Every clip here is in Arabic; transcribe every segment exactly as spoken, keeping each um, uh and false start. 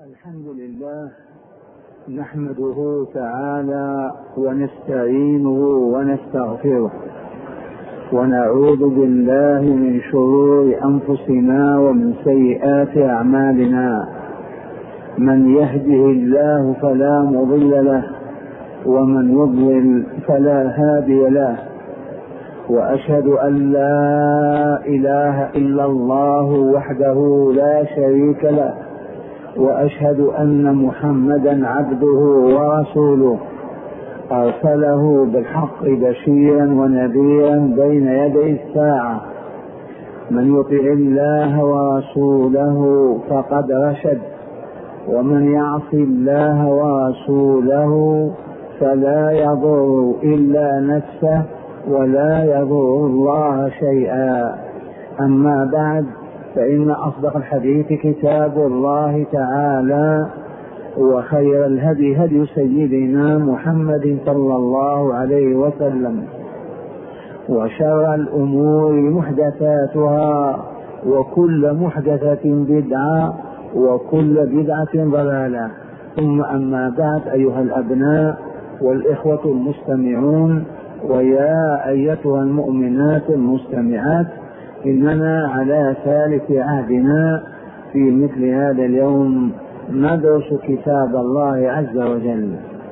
الحمد لله نحمده تعالى ونستعينه ونستغفره ونعوذ بالله من شرور أنفسنا ومن سيئات أعمالنا. من يهده الله فلا مضل له ومن يضلل فلا هادي له، وأشهد أن لا إله إلا الله وحده لا شريك له، وأشهد أن محمدا عبده ورسوله أرسله بالحق بشيرا ونذيرا بين يدي الساعة. من يطع الله ورسوله فقد رشد، ومن يعص الله ورسوله فلا يضر إلا نفسه ولا يضر الله شيئا. أما بعد، فإن أصدق الحديث كتاب الله تعالى، وخير الهدي هدي سيدنا محمد صلى الله عليه وسلم، وشر الأمور محدثاتها، وكل محدثة بدعة، وكل بدعة ضلالة. ثم أما بعد، أيها الأبناء والإخوة المستمعون، ويا أيتها المؤمنات المستمعات، إننا على ثالث عهدنا في مثل هذا اليوم ندرس كتاب الله عز وجل،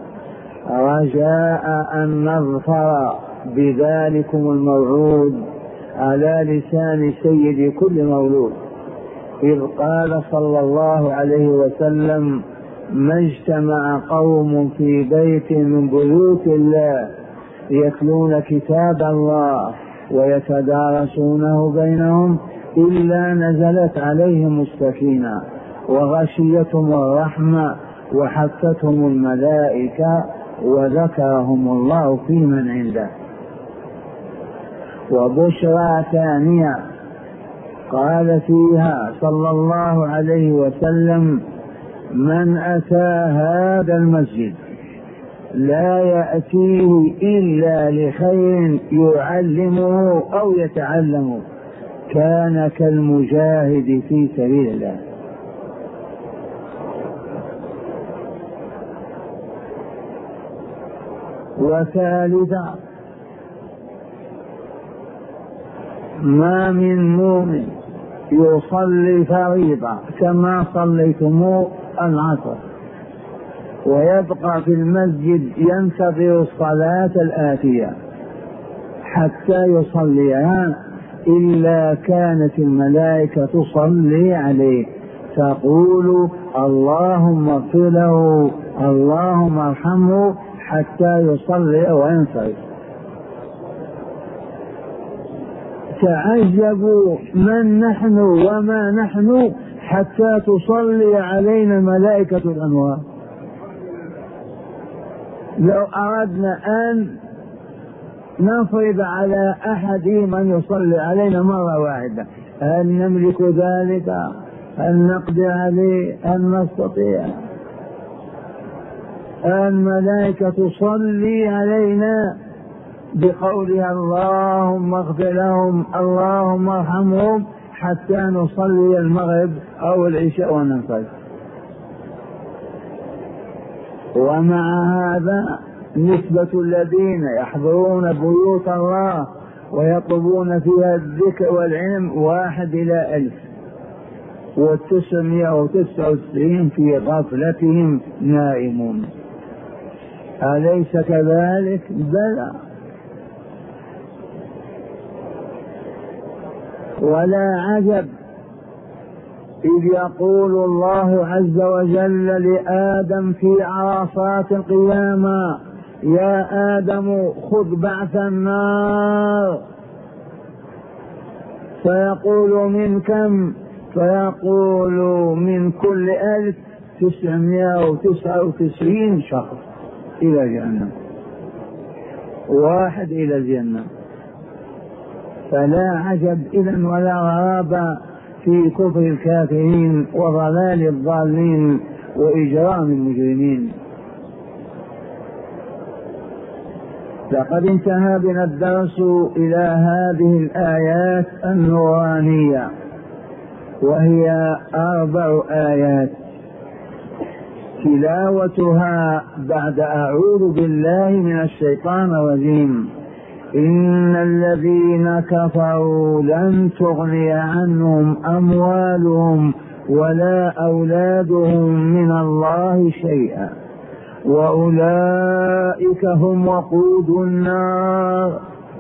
رجاء أن نظفر بذلكم الموعود على لسان سيد كل مولود، إذ قال صلى الله عليه وسلم: ما اجتمع قوم في بيت من بيوت الله يتلون كتاب الله ويتدارسونه بينهم إلا نزلت عليهم السكينة وغشيتهم الرحمة وحفتهم الملائكة وذكرهم الله في من عنده. وبشرى ثانية قال فيها صلى الله عليه وسلم: من أتى هذا المسجد لا يأتيه إلا لخير يعلمه أو يتعلمه كان كالمجاهد في سبيل الله. وثالثا، ما من مؤمن يصلي فريضة كما صليتموه العصر ويبقى في المسجد ينتظر الصلاة الآتية حتى يصليها إلا كانت الملائكة تصلي عليه تقول: اللهم اغفر له، اللهم ارحمه، حتى يصلي وينصرف. تعجبوا من نحن وما نحن حتى تصلي علينا الملائكة الأنوار. لو أردنا أن نفرض على أحد من يصلي علينا مرة واحدة، هل نملك ذلك؟ هل نقدر عليه؟ هل نستطيع؟ الملائكة تصلي علينا بقولها: اللهم اغفر لهم، اللهم ارحمهم، حتى نصلي المغرب أو العشاء وننصرف. ومع هذا نسبة الذين يحضرون بيوت الله ويطلبون فيها الذكر والعلم واحد إلى ألف، والتسعمائة وتسعة وتسعين في غفلتهم نائمون. أليس كذلك؟ بلى. ولا عجب إذ يقول الله عز وجل لآدم في عرصات القيامة: يا آدم خذ بعث النار. فيقول: من كم؟ فيقول: من كل ألف تسعمائة وتسعة وتسعين شخص إلى جهنم، واحد إلى الجنة. فلا عجب إذن ولا غرابة في كفر الكافرين وضلال الضالين وإجرام المجرمين. لقد انتهى بنا الدرس إلى هذه الآيات النورانية، وهي أربع آيات: تلاوتها بعد أعوذ بالله من الشيطان الرجيم: إن الذين كفروا لن تغني عنهم أموالهم ولا أولادهم من الله شيئا وأولئك هم وقود النار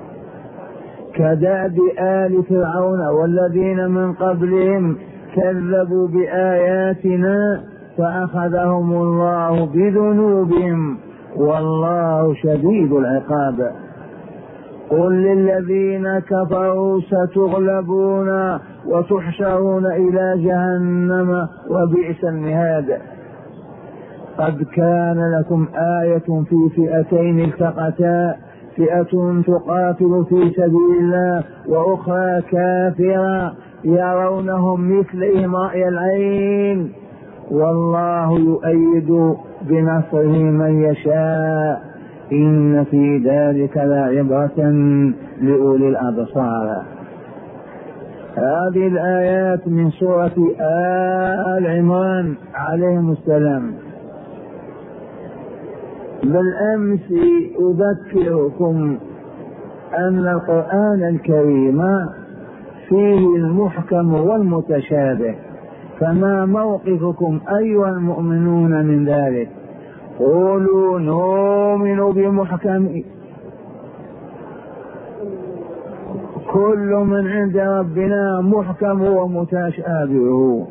كدأب آل فرعون والذين من قبلهم كذبوا بآياتنا فأخذهم الله بذنوبهم والله شديد العقاب. قل للذين كفروا ستغلبون وتحشرون إلى جهنم وبئس المهاد. قد كان لكم آية في فئتين التقتا فئة تقاتل في سبيل الله وأخرى كافرة يرونهم مثلهم رأي العين والله يؤيد بنصره من يشاء إن في ذلك لعبرة لأولي الأبصار. هذه الآيات من سورة آل عمران عليهم السلام. بالأمس أذكركم أن القرآن الكريم فيه المحكم والمتشابه، فما موقفكم أيها المؤمنون من ذلك؟ قولوا نؤمن بمحكم، كل من عند ربنا محكم ومتشابه.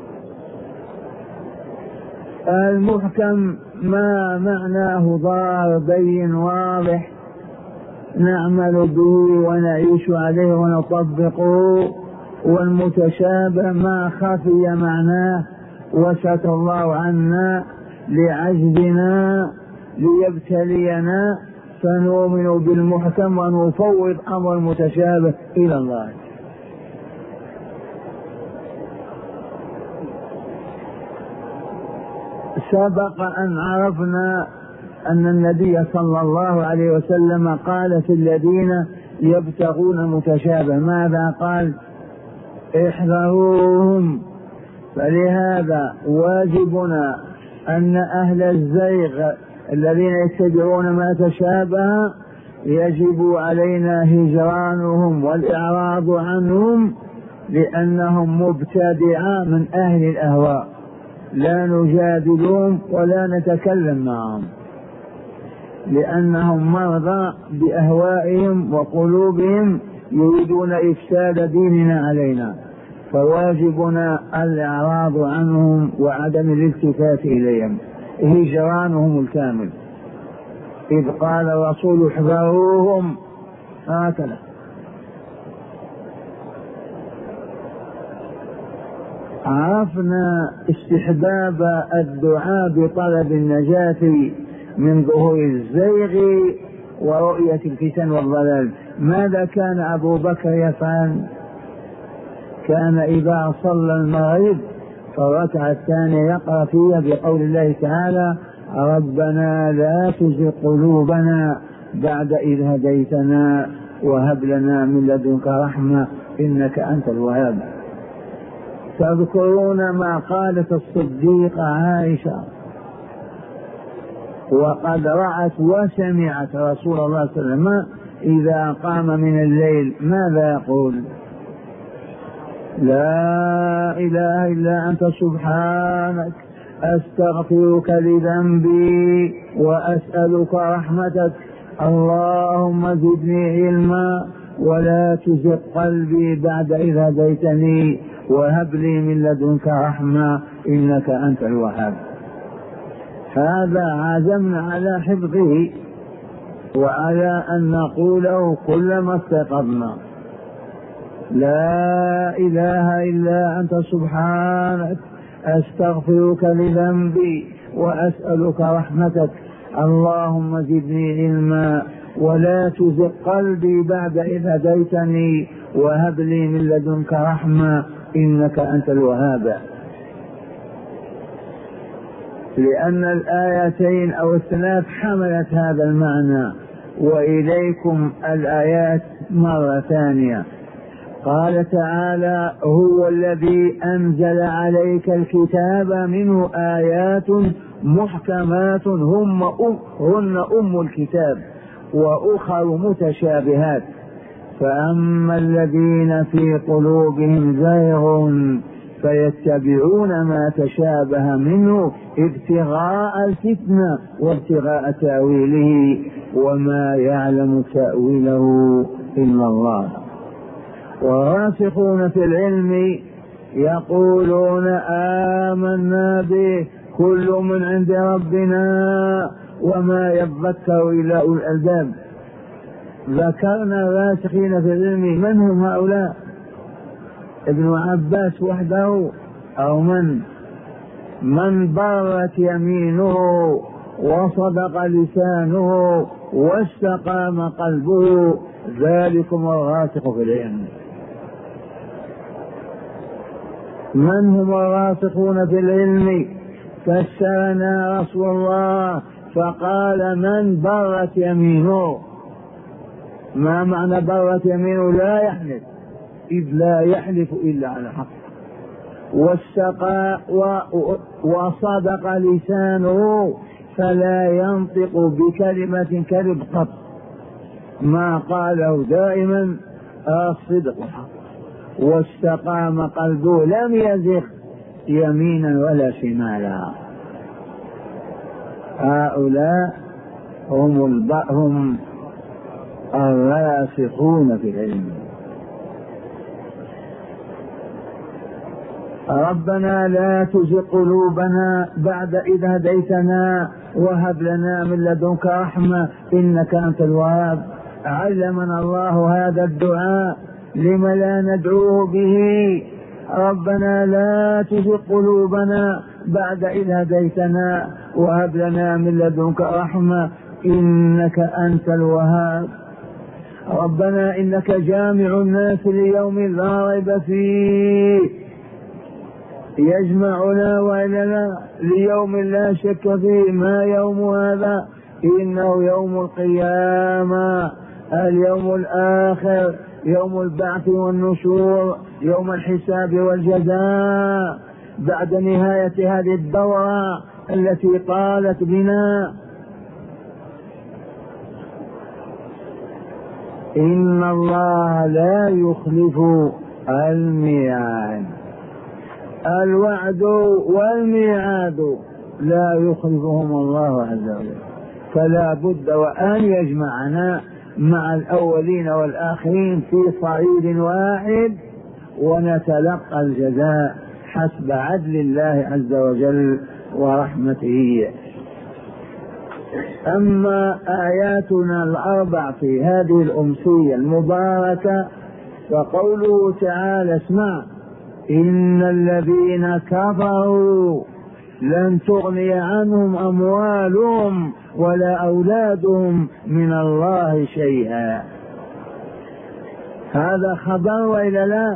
المحكم ما معناه ظاهر بين واضح نعمل به ونعيش عليه ونطبقه، والمتشابه ما خفي معناه وستر الله عنا لعجزنا ليبتلينا، فنؤمن بالمحكم ونفوض أمر المتشابه إلى الله. سبق أن عرفنا أن النبي صلى الله عليه وسلم قال في الذين يبتغون المتشابه ماذا قال؟ احذروهم. فلهذا واجبنا أن أهل الزيغ الذين يتبعون ما تشابه يجب علينا هجرانهم والإعراض عنهم، لأنهم مبتدعة من أهل الأهواء، لا نجادلهم ولا نتكلم معهم، لأنهم مرضى بأهوائهم وقلوبهم يريدون إفساد ديننا علينا، فواجبنا الإعراض عنهم وعدم الالتفات إليهم، هجرانهم الكامل. إذ قال الرسول احذروهم هكذا. عرفنا استحباب الدعاء بطلب النجاة من ظهور الزيغ ورؤية الفتن والضلال. ماذا كان أبو بكر يفعل؟ كان إذا صلى المغرب فالركعة الثانية يقرأ فيها بقول الله تعالى: ربنا لا تزغ قلوبنا بعد إذ هديتنا وهب لنا من لدنك رحمة إنك أنت الوهاب. تذكرون ما قالت الصديقة عائشة وقد رأت وسمعت رسول الله صلى الله عليه وسلم إذا قام من الليل ماذا يقول؟ لا إله إلا أنت سبحانك أستغفرك لذنبي وأسألك رحمتك اللهم زدني علما ولا تزغ قلبي بعد إذ هديتني وهب لي من لدنك رحمة إنك أنت الوهاب. هذا عزمنا على حفظه وعلى أن نقوله كلما استيقظنا: لا إله إلا أنت سبحانك أستغفرك لذنبي وأسألك رحمتك اللهم زدني علما ولا تزغ قلبي بعد إذ هديتني وهب لي من لدنك رحمة إنك أنت الوهاب. لأن الآيتين أو الثلاث حملت هذا المعنى. وإليكم الآيات مرة ثانية. قال تعالى هو الذي أنزل عليك الكتاب منه آيات محكمات هم أم هن أم الكتاب وأخر متشابهات فأما الذين في قلوبهم زيغ فيتبعون ما تشابه منه ابتغاء الفتنة وابتغاء تأويله وما يعلم تأويله إلا الله. والراسخون في العلم يقولون آمنا به كل من عند ربنا وما يذكر إلا أولو الألباب. ذكرنا الراسخين في العلم، من هم هؤلاء؟ ابن عباس وحده أو من من برت يمينه وصدق لسانه واستقام قلبه، ذلكم الراسخ في العلم. من هم الراسخون في العلم؟ فسرنا رسول الله فقال من برت يمينه. ما معنى برت يمينه؟ لا يحلف، إذ لا يحلف إلا على حق. واستقى وصدق لسانه فلا ينطق بكلمة كذب قط، ما قاله دائما الصدق حق. واستقام قلبه لم يزغ يمينا ولا شمالا. هؤلاء هم هم الراسخون في العلم. ربنا لا تزغ قلوبنا بعد إذ هديتنا وهب لنا من لدنك رحمة إنك أنت الوهاب. علمنا الله هذا الدعاء، لم لا ندعوه به؟ ربنا لا تزغ قلوبنا بعد إذ هديتنا وهب لنا من لدنك رحمة إنك أنت الوهاب. ربنا إنك جامع الناس ليوم لا ريب فيه، يجمعنا وإلنا ليوم لا شك فيه. ما يوم هذا؟ إنه يوم القيامة، اليوم الآخر، يوم البعث والنشور، يوم الحساب والجزاء بعد نهاية هذه الدورة التي طالت بنا. إن الله لا يخلف الميعاد، الوعد والميعاد لا يخلفهم الله عز وجل، فلا بد وأن يجمعنا مع الأولين والآخرين في صعيد واحد ونتلقى الجزاء حسب عدل الله عز وجل ورحمته. أما آياتنا الأربع في هذه الأمسية المباركة فقوله تعالى اسمع إن الذين كفروا لن تغني عنهم أموالهم ولا أولادهم من الله شيئا. هذا خبر وإلا لا؟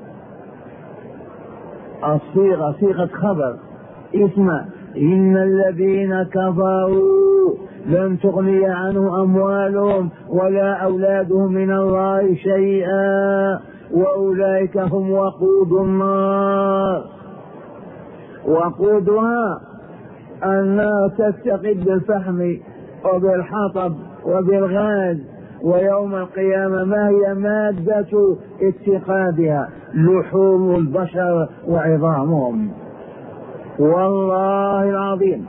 الصيغة صيغة خبر. اسمع إن الذين كفروا لن تغني عنهم أموالهم ولا أولادهم من الله شيئا وأولئك هم وقود النار. وقودها النار تتقد بالفحم وبالحطب وبالغاز، ويوم القيامة ما هي مادة اتقادها؟ لحوم البشر وعظامهم. والله العظيم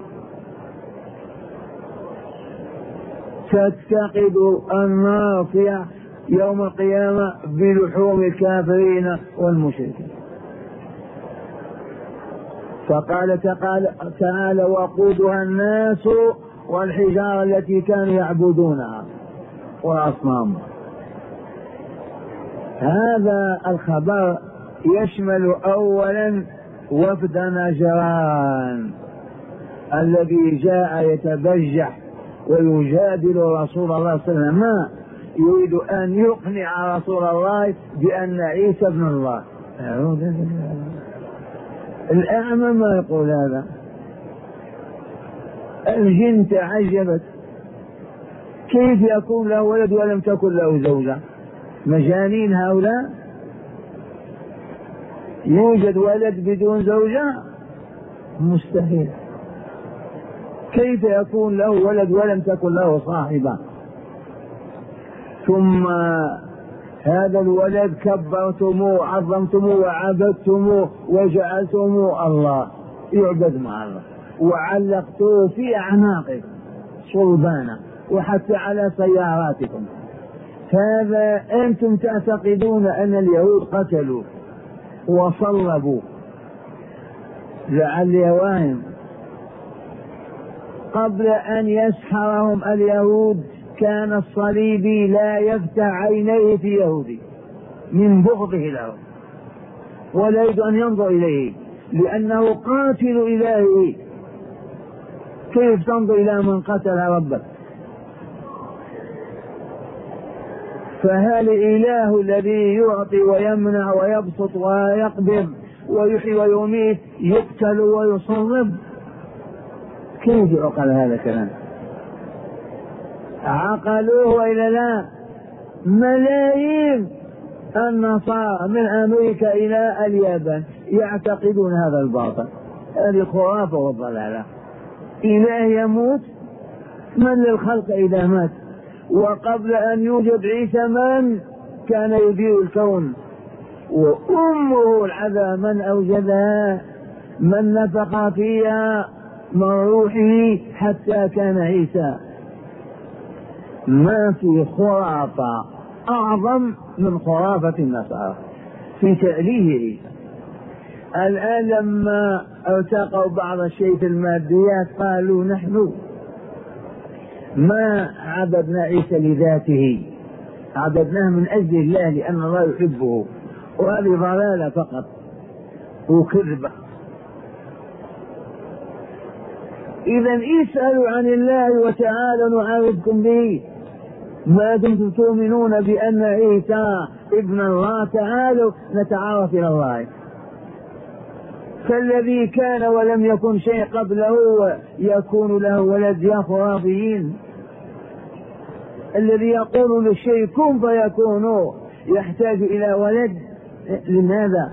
تتقد النار في يوم القيامة بلحوم الكافرين والمشركين. فقال تعالى وقودها الناس والحجارة التي كانوا يعبدونها وأصنام. هذا الخبر يشمل أولا وفد نجران الذي جاء يتبجح ويجادل رسول الله صلى الله عليه وسلم، ما يريد أن يقنع رسول الله بأن عيسى ابن الله. الأعمى ما يقول هذا. الجن تعجبت كيف يكون له ولد ولم تكن له زوجة؟ مجانين هؤلاء. يوجد ولد بدون زوجة؟ مستحيل. كيف يكون له ولد ولم تكن له صاحبة؟ ثم هذا الولد كبرتموه عظمتموه وعبدتموه وجعلتموه الله يعبد مع الله، وعلقتوه في أعناقكم صلبانا وحتى على سياراتكم. هذا أنتم تعتقدون أن اليهود قتلوا وصلبوا. لعلي واهم قبل أن يسحرهم اليهود كان الصليبي لا يفتح عينيه في يهودي من بغضه له ولا يريد أن ينظر إليه لأنه قاتل إلهي. كيف تنظر إلى من قتل ربك؟ فهل الإله الذي يعطي ويمنع ويبسط ويقبض ويحيي ويميت يقتل ويصلب؟ كيف يعقل هذا الكلام؟ عقلوه وإلا لا؟ ملايين النصارى من أمريكا إلى اليابان يعتقدون هذا الباطل. هذه خرافة وضلالة. إله يموت؟ من للخلق إذا مات؟ وقبل أن يوجد عيسى من كان يدير الكون؟ وأمه العذا من أوجدها؟ من نفخ فيها من روحه حتى كان عيسى. ما في خرافة أعظم من خرافة النصارى في تأليه عيسى. الآن لما ارتقوا بعض الشيء في الماديات قالوا نحن ما عبدنا عيسى لذاته، عبدناه من أجل الله لأن الله يحبه، وهذه ضلالة فقط وكذبة. إذا اسألوا عن الله وتعالوا نعاودكم به ما دمتم تؤمنون بأن عيسى ابن الله. تعالوا نتعارف إلى الله. فالذي كان ولم يكن شيء قبله يكون له ولد؟ يا خرافيين. الذي يقول للشيء كن فيكون يحتاج إلى ولد؟ لماذا؟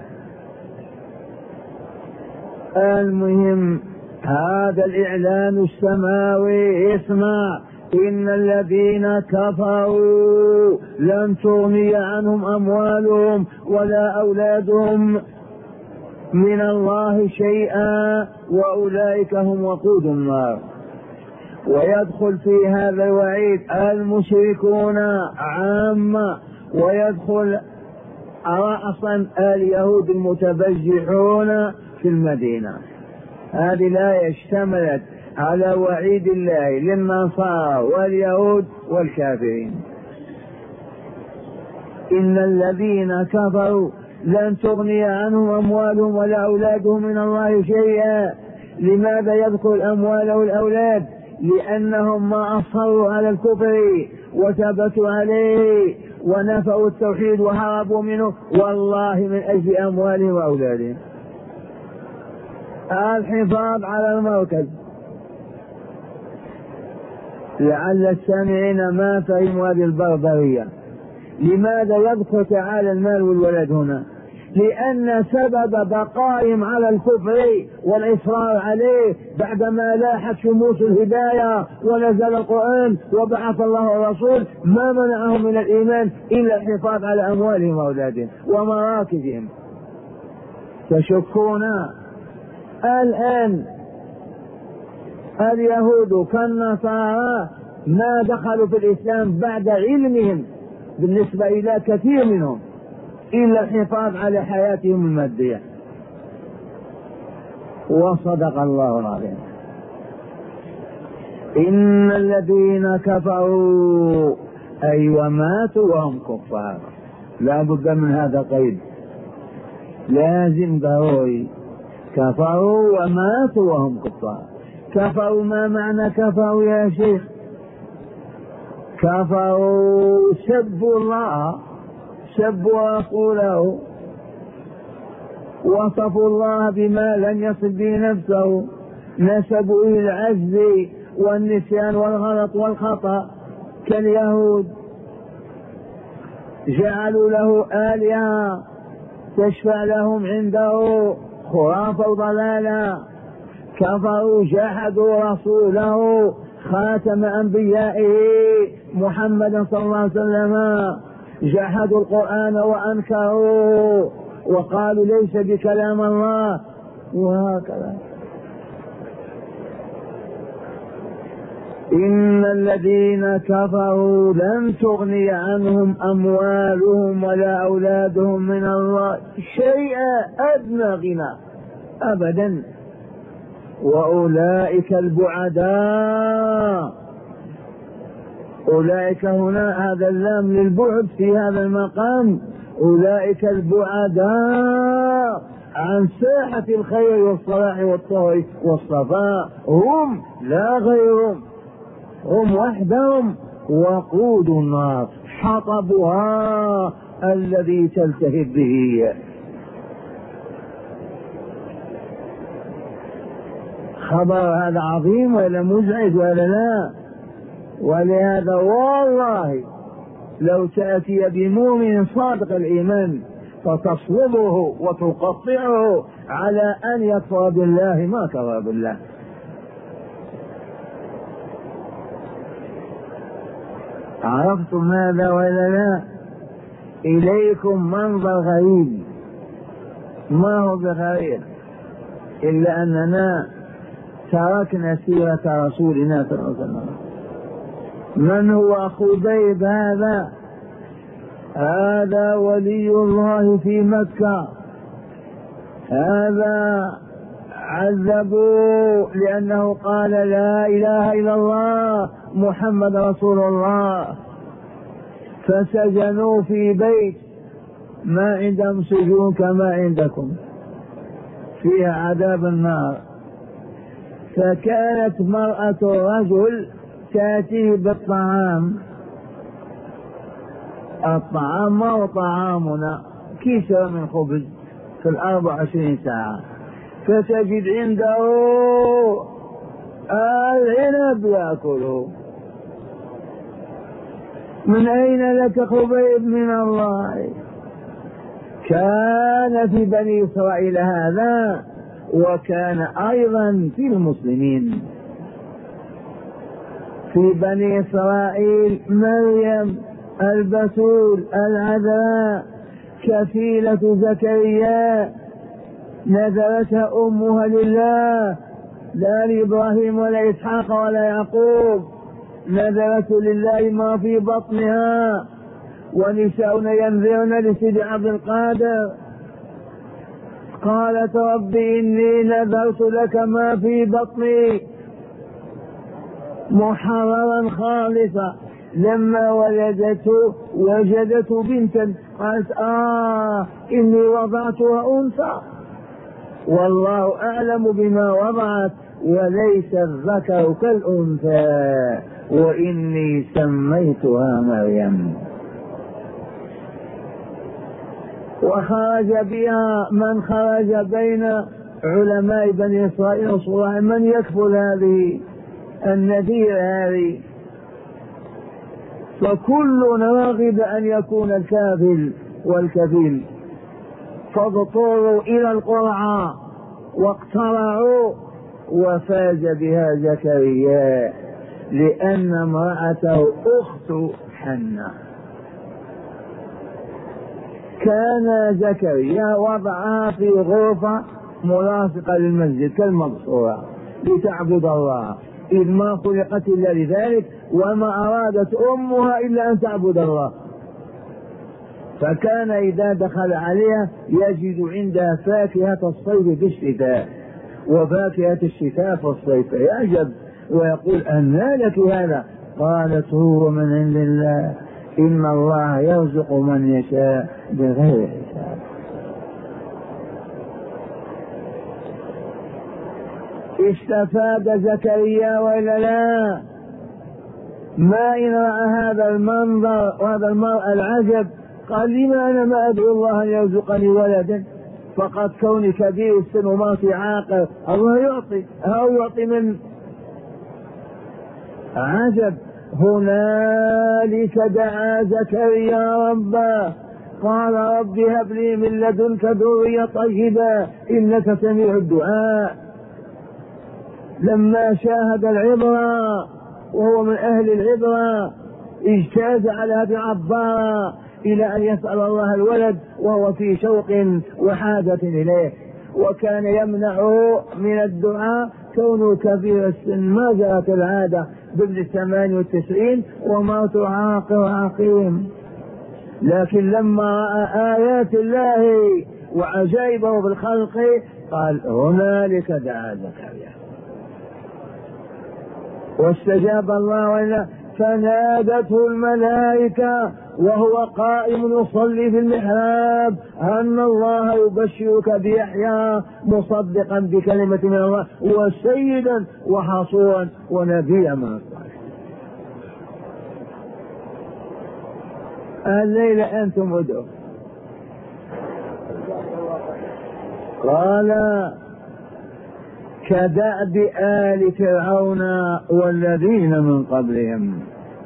المهم هذا الإعلان السماوي اسمع: إن الذين كفروا لن تغني عنهم أموالهم ولا أولادهم من الله شيئا وأولئك هم وقود النار. ويدخل في هذا الوعيد المشركون عامة، ويدخل رأسا اليهود المتبجحون في المدينة. هذه الآية اشتملت على وعيد الله للنصارى واليهود والكافرين. إن الذين كفروا لن تغني عنهم أموالهم ولا أولادهم من الله شيئا. لماذا يذكر الأموال والأولاد؟ لأنهم ما أصروا على الكفر وثبتوا عليه ونفوا التوحيد وهربوا منه، والله من أجل أموالهم وأولادهم. الحفاظ على المركز. لعل السامعين ما فهموا هذه البربرية. لماذا يذكر تعالى المال والولد هنا؟ لأن سبب بقائهم على الكفر والإصرار عليه بعدما لاحت شموس الهداية ونزل القرآن وبعث الله الرسول ما منعهم من الإيمان إلا الحفاظ على أموالهم وأولادهم ومراكزهم. تشكون الآن اليهود كالنصارى ما دخلوا في الإسلام بعد علمهم بالنسبة إلى كثير منهم إلا الحفاظ على حياتهم المادية. وصدق الله العظيم. إن الذين كفروا أي وماتوا وهم كفار. لا بد من هذا قيد لازم ضروري. كفروا وماتوا وهم كفار. كفروا ما معنى كفروا يا شيخ؟ كفروا سبوا الله، سبوا رسوله، وصفوا الله بما لم يصف به نفسه، نسبوا إلى العجز والنسيان والغلط والخطأ كاليهود، جعلوا له آلهة تشفع لهم عنده، خرافة وضلالة. كفروا جحدوا رسوله خاتم أنبيائه محمد صلى الله عليه وسلم، جحدوا القرآن وأنكروا وقالوا ليس بكلام الله، وهكذا. إن الذين كفروا لن تغني عنهم أموالهم ولا أولادهم من الله شيئا أدنى غنى أبدا، وأولئك البعداء. أولئك هنا هذا اللام للبعد في هذا المقام، أولئك البعداء عن ساحة الخير والصلاح والطهر والصفاء، هم لا غيرهم، هم وحدهم وقود النار حطبها الذي تلتهب به. خبر هذا عظيم ولا مزعج ولا لا؟ ولهذا والله لو تأتي بمؤمن صادق الإيمان فتصلبه وتقطعه على أن يكفر بالله ما كفر بالله. عرفتم هذا ولا لا؟ إليكم منظر غريب، ما هو بغريب إلا أننا تركنا سيرة رسولنا صلى الله عليه وسلم. من هو خبيب هذا؟ هذا ولي الله في مكة، هذا عذبوه لأنه قال لا إله إلا الله محمد رسول الله، فسجنوا في بيت ما عندهم سجون كما عندكم فيها عذاب النار. فكانت مرأة رجل تأتيه بالطعام، الطعام ما هو طعامنا، كيسة من خبز في الأربع وعشرين ساعة، فتجد عنده العنب يأكله. من أين لك خبيب من الله؟ كان في بني إسرائيل هذا، وكان أيضا في المسلمين. في بني إسرائيل مريم البتول العذراء كفيلة زكريا نذرتها أمها لله، لا لإبراهيم ولا إسحاق ولا يعقوب، نذرت لله ما في بطنها. ونساؤنا ينذرن لسيد عبد القادر، قالت رب إني نذرت لك ما في بطني محررا خالصا. لما ولدته وجدته بنتا قالت آه إني وضعتها أنثى والله أعلم بما وضعت وليس الذكر كالأنثى وإني سميتها مريم. وخرج بها من خرج بين علماء بني إسرائيل وصلاح من يكفل هذه النذير هذه، فكل راغب أن يكون الكافل والكفيل، فاضطروا إلى القرعة واقترعوا وفاز بها زكريا لأن امرأته أخت حنة. كان زكريا وضعها في غرفة ملاصقة للمسجد كالمقصورة لتعبد الله، إذ ما خلقت إلا لذلك وما أرادت أمها إلا أن تعبد الله. فكان إذا دخل عليها يجد عندها فاكهة الصيف في الشتاء وفاكهة الشتاء في الصيف، يعجب ويقول أنى لك هذا؟ قالت هو من عند الله إن الله يرزق من يشاء بغير حساب. استفاد زكريا وإلا لا؟ ما إن رأى هذا المنظر وهذا المرء العجب قال لما أنا ما أدعو الله أن يرزقني ولدا؟ فقد كوني كبير السن وما في عاقل الله يعطي أو يعطي من عجب. هنالك دعا زكريا ربه قال رب هب لي من لدنك ذرية طيبة إنك سميع الدعاء. لما شاهد العبرة وهو من أهل العبرة اجتاز على أبي عبارة إلى أن يسأل الله الولد وهو في شوق وحاجة إليه، وكان يمنعه من الدعاء كونه كبير السن، ما جاءت العادة بابن الثمان والتسعين وموت عاقر عقيم. لكن لما رأى آيات الله وعجائبه بالخلق قال هنالك دعا زكريا واستجاب الله وإلا. فنادته الملائكة وهو قائم يصلي في المحراب أن الله يبشرك بيحيى مصدقا بكلمة من الله وسيدا وحصورا ونبيا من الصالحين. الليلة أنتم ادعوا. قال كدأب آل فرعون والذين من قبلهم،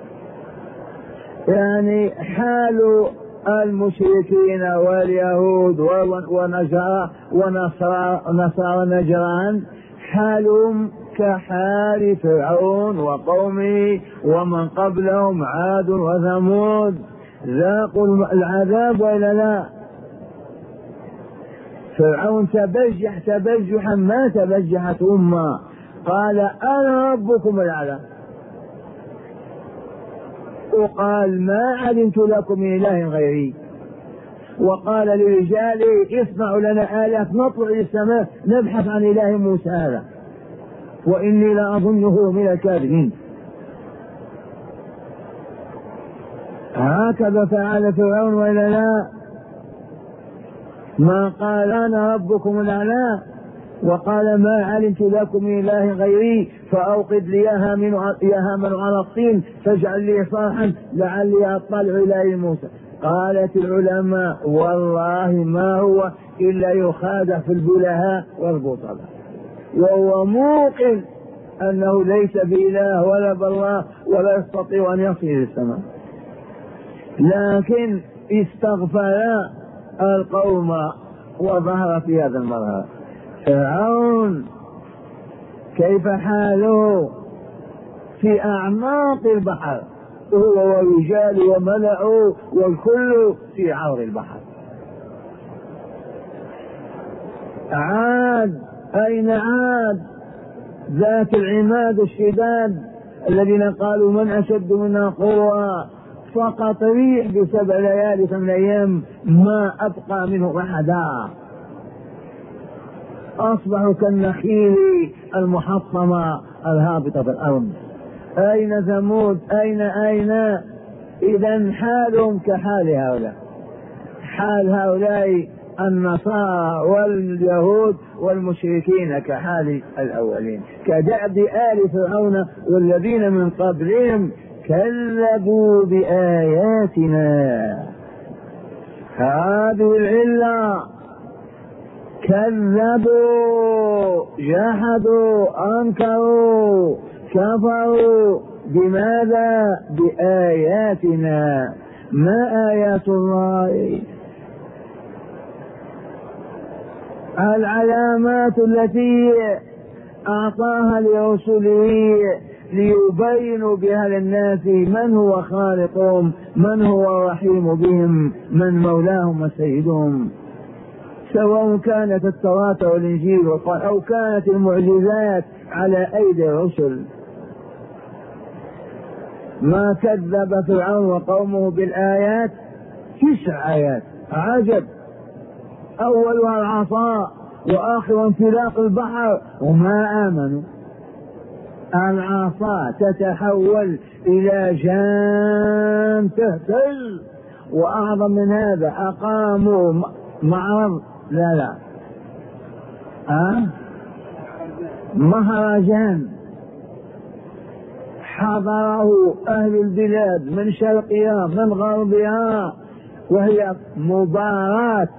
يعني حال المشركين واليهود ونصارى ونصارى نجران حالهم كحال فرعون وقومه ومن قبلهم عاد وثمود، ذاقوا العذاب وإلا لا؟ فرعون تبجح تبجحا ما تبجحت أمة، قال أنا ربكم الأعلى، وقال ما علمت لكم من إله غيري، وقال لرجاله اصنعوا لنا آلهة نطلع إلى السماء نبحث عن إله موسى هذا وإني لأظنه من الكاذبين. هكذا فعل فرعون وإلا لا؟ ما قال أنا ربكم الأعلى وقال ما علمت لكم من إله غيري فأوقد لي يا هامان على الطين فاجعل لي صرحا لعلي أطلع إلى موسى. قالت العلماء والله ما هو إلا يخادع في البلهاء والبطلة، وهو موقن أنه ليس بإله ولا بالله ولا يستطيع أن يصل إلى السماء، لكن استغفر القوم وظهر في هذا المظهر. فرعون كيف حاله في أعماق البحر، هو ورجال وملأه والكل في عرض البحر. عاد أين عاد ذات العماد الشداد الذين قالوا من أشد منا قوة، فقط ريح بسبع ليالي ثمان أيام ما أبقى منه أحدا، أصبحوا كالنخيل المحطمة الهابطة في الأرض. أين ثمود أين أين إذا حالهم كحال هؤلاء، حال هؤلاء النصارى واليهود والمشركين كحال الأولين، كدأب آل فرعون والذين من قبلهم كذبوا بآياتنا. هذه العلة، كذبوا جحدوا أنكروا كفروا بماذا؟ بآياتنا. ما آيات الله؟ العلامات التي أعطاها لرسله ليبينوا بها للناس من هو خالقهم، من هو الرحيم بهم، من مولاهم وسيدهم، سواء كانت التوراة والإنجيل أو كانت المعجزات على أيدي الرسل. ما كذب فرعون وقومه بالآيات تسع آيات عجب، أولها العصا وآخر انفلاق البحر وما آمنوا. العصا تتحول إلى جان تهتز، وأعظم من هذا أقاموا معرض لا لا أه؟ مهرجان حضره أهل البلاد من شرقها من غربها، وهي مباراة،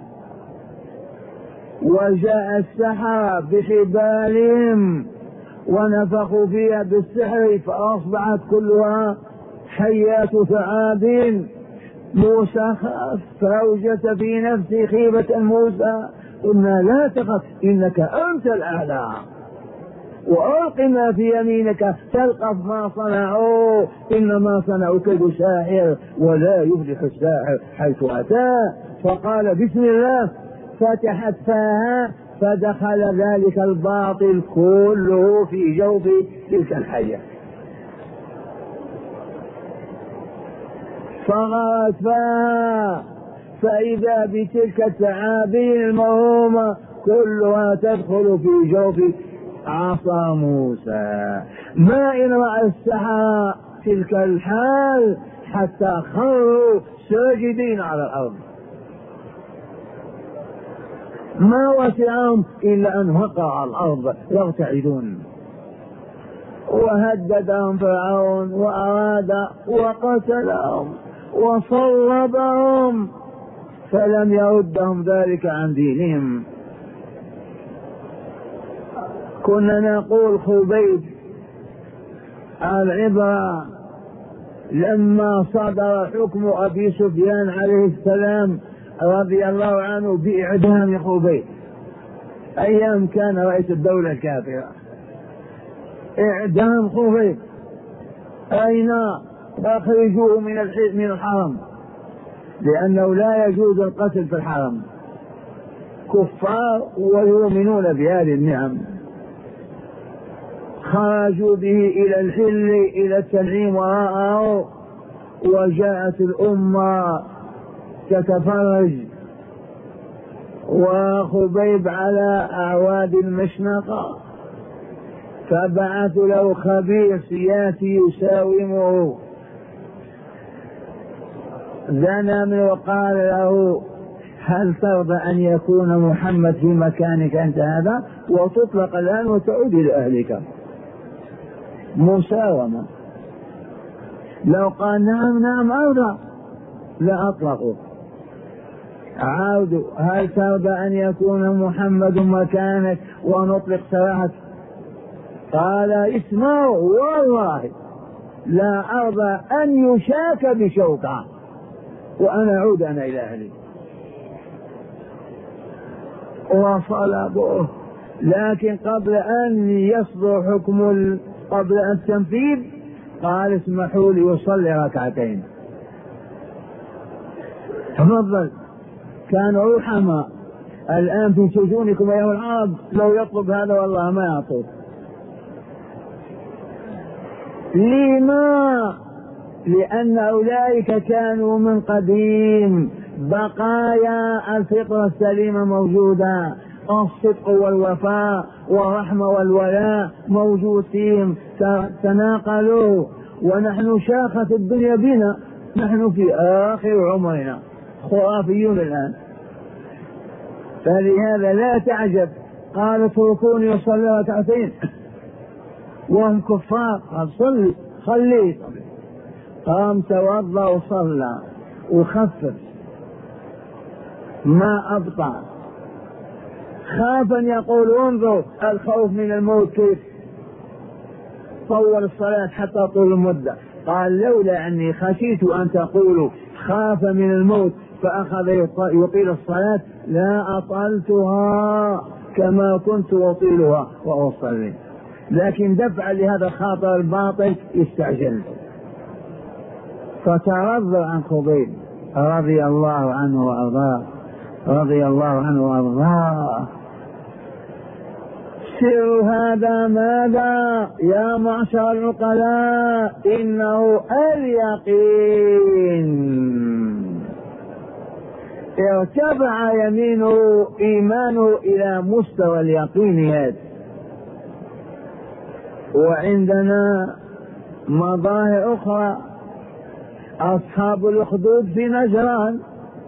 وجاء السحرة بحبالهم ونفخوا فيها بالسحر فأصبحت كلها حيات ثعابين موسى خاف فأوجس في نفسه خيبة موسى. قلنا لا تخف إنك أنت الأعلى، وألق ما في يمينك تلقف ما صنعوا إنما صنعوا كيد ساحر ولا يفلح الساحر حيث أتى. فقال بسم الله، فتحت فاها فدخل ذلك الباطل كله في جوف تلك الحية فغرت فاها، فإذا بتلك الثعابين الموهومة كلها تدخل في جوف عصا موسى. ما إن رأى السحرة تلك الحال حتى خروا ساجدين على الأرض، ما وسعهم إلا أن وقعوا على الأرض يرتعدون. وهددهم فرعون وأراد وقتلهم وصلبهم، فلم يردهم ذلك عن دينهم. كنا نقول خبيب العبرة لما صدر حكم أبي سفيان عليه السلام رضي الله عنه بإعدام خبيب، أيام كان رئيس الدولة الكافرة، إعدام خبيب. أين؟ أخرجوه من من الحرم، لأنه لا يجوز القتل في الحرم، كفار ويؤمنون بهذه النعم. خرجوا به إلى الحل إلى التنعيم وراءه، وجاءت الأمة تتفرج، وخبيب على أعواد المشنقة، فبعث له خبير سياسي يساومه، دنا منه وقال له هل ترضى أن يكون محمد في مكانك أنت هذا وتطلق الآن وتعود إلى أهلك؟ مساومة. لو قال نعم نعم أرضى لا أطلقوا. عاودوا هل ترضى أن يكون محمد مكانك ونطلق سراحك؟ قال اسمعوا والله لا أرضى أن يشاك بشوكة وأنا أعود أنا إلى أهلي. وصلبوه، لكن قبل أن يصدر حكم قبل التنفيذ قال اسمحوا لي يصلي ركعتين. تفضل، كانوا رحماء. الآن في سجونكم يا العرب لو يطلب هذا والله ما يعطوه. لما؟ لأن أولئك كانوا من قديم بقايا الفطرة السليمة موجودة، الصدق والوفاء والرحمة والولاء موجود فيهم، تناقلوا. ونحن شاخت الدنيا بنا، نحن في آخر عمرنا خرافيون الآن. فلهذا لا تعجب قال اتركوني يصلي ركعتين وهم كفار. قال صلي خليه. قام توضأ وصلى وخفف ما أبطأ. خافا يقول انظر الخوف من الموت كيف طول الصلاة حتى طول المدة. قال لولا أني خشيت أن تقولوا خاف من الموت فأخذ يطيل الصلاة لا أطلتها كما كنت أطيلها وأصلي، لكن دفعا لهذا الخاطر الباطل استعجلت. فترضى عن خبيب رضي الله عنه وأرضاه، رضي الله عنه وأرضاه. سر هذا ماذا يا معشر العقلاء؟ إنه اليقين. ارتفع يمينه إيمانه إلى مستوى اليقين هذا. وعندنا مظاهر أخرى، أصحاب الأخدود في نجران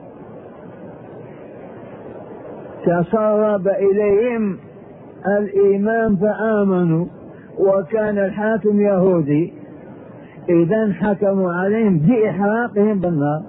تسرب إليهم الإيمان فآمنوا، وكان الحاكم يهودي، إذن حكموا عليهم بإحراقهم بالنار.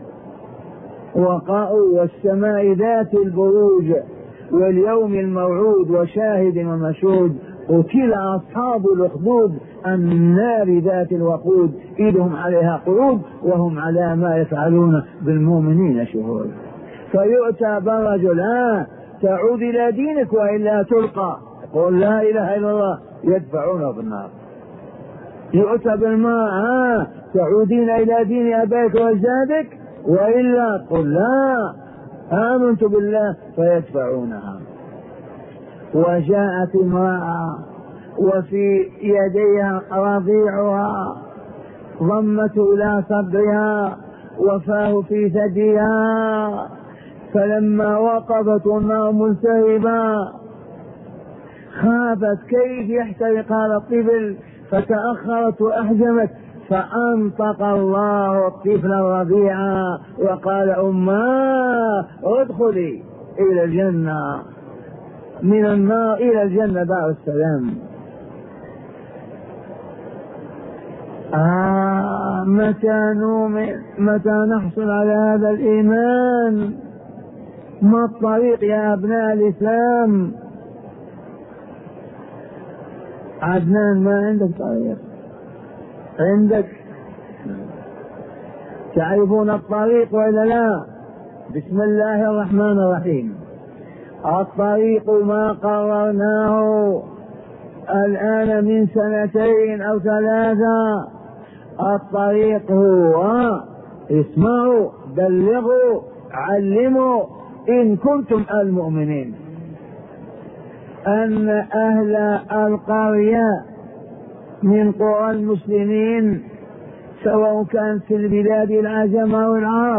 وقالوا والسماء ذات البروج واليوم الموعود وشاهد ومشهود قتل أصحاب الأخدود النار ذات الوقود إذ هم عليها قعود وهم على ما يفعلون بالمؤمنين شهود. فيؤتى بالرجل آه تعود إلى دينك وإلا تلقى، قل لا إله إلا الله، يدفعونه في النار. يؤتى بالماء آه تعودين إلى دين أبيك وأجدادك وإلا قل لا آمنت بالله، فيدفعونها. وجاءت امرأة وفي يديها رضيعها ضمته إلى صدرها وفاه في ثديها، فلما وقفت والنار منسهبة خافت كيف يحترق هذا الطفل، فتأخرت وأحجمت، فأنطق الله الطفل الرضيع وقال أماه ادخلي إلى الجنة، من النار إلى الجنة دار السلام. آه متى نؤمن، متى نحصل على هذا الإيمان؟ ما الطريق يا أبناء الإسلام؟ عدنان ما عندك طريق؟ عندك؟ تعرفون الطريق وإلا لا؟ بسم الله الرحمن الرحيم. الطريق ما قررناه الآن من سنتين أو ثلاثة. الطريق هو اسمعوا بلغوا علموا إن كنتم المؤمنين أن أهل القرية من قرى المسلمين سواء كانت في البلاد العجم أو العرب،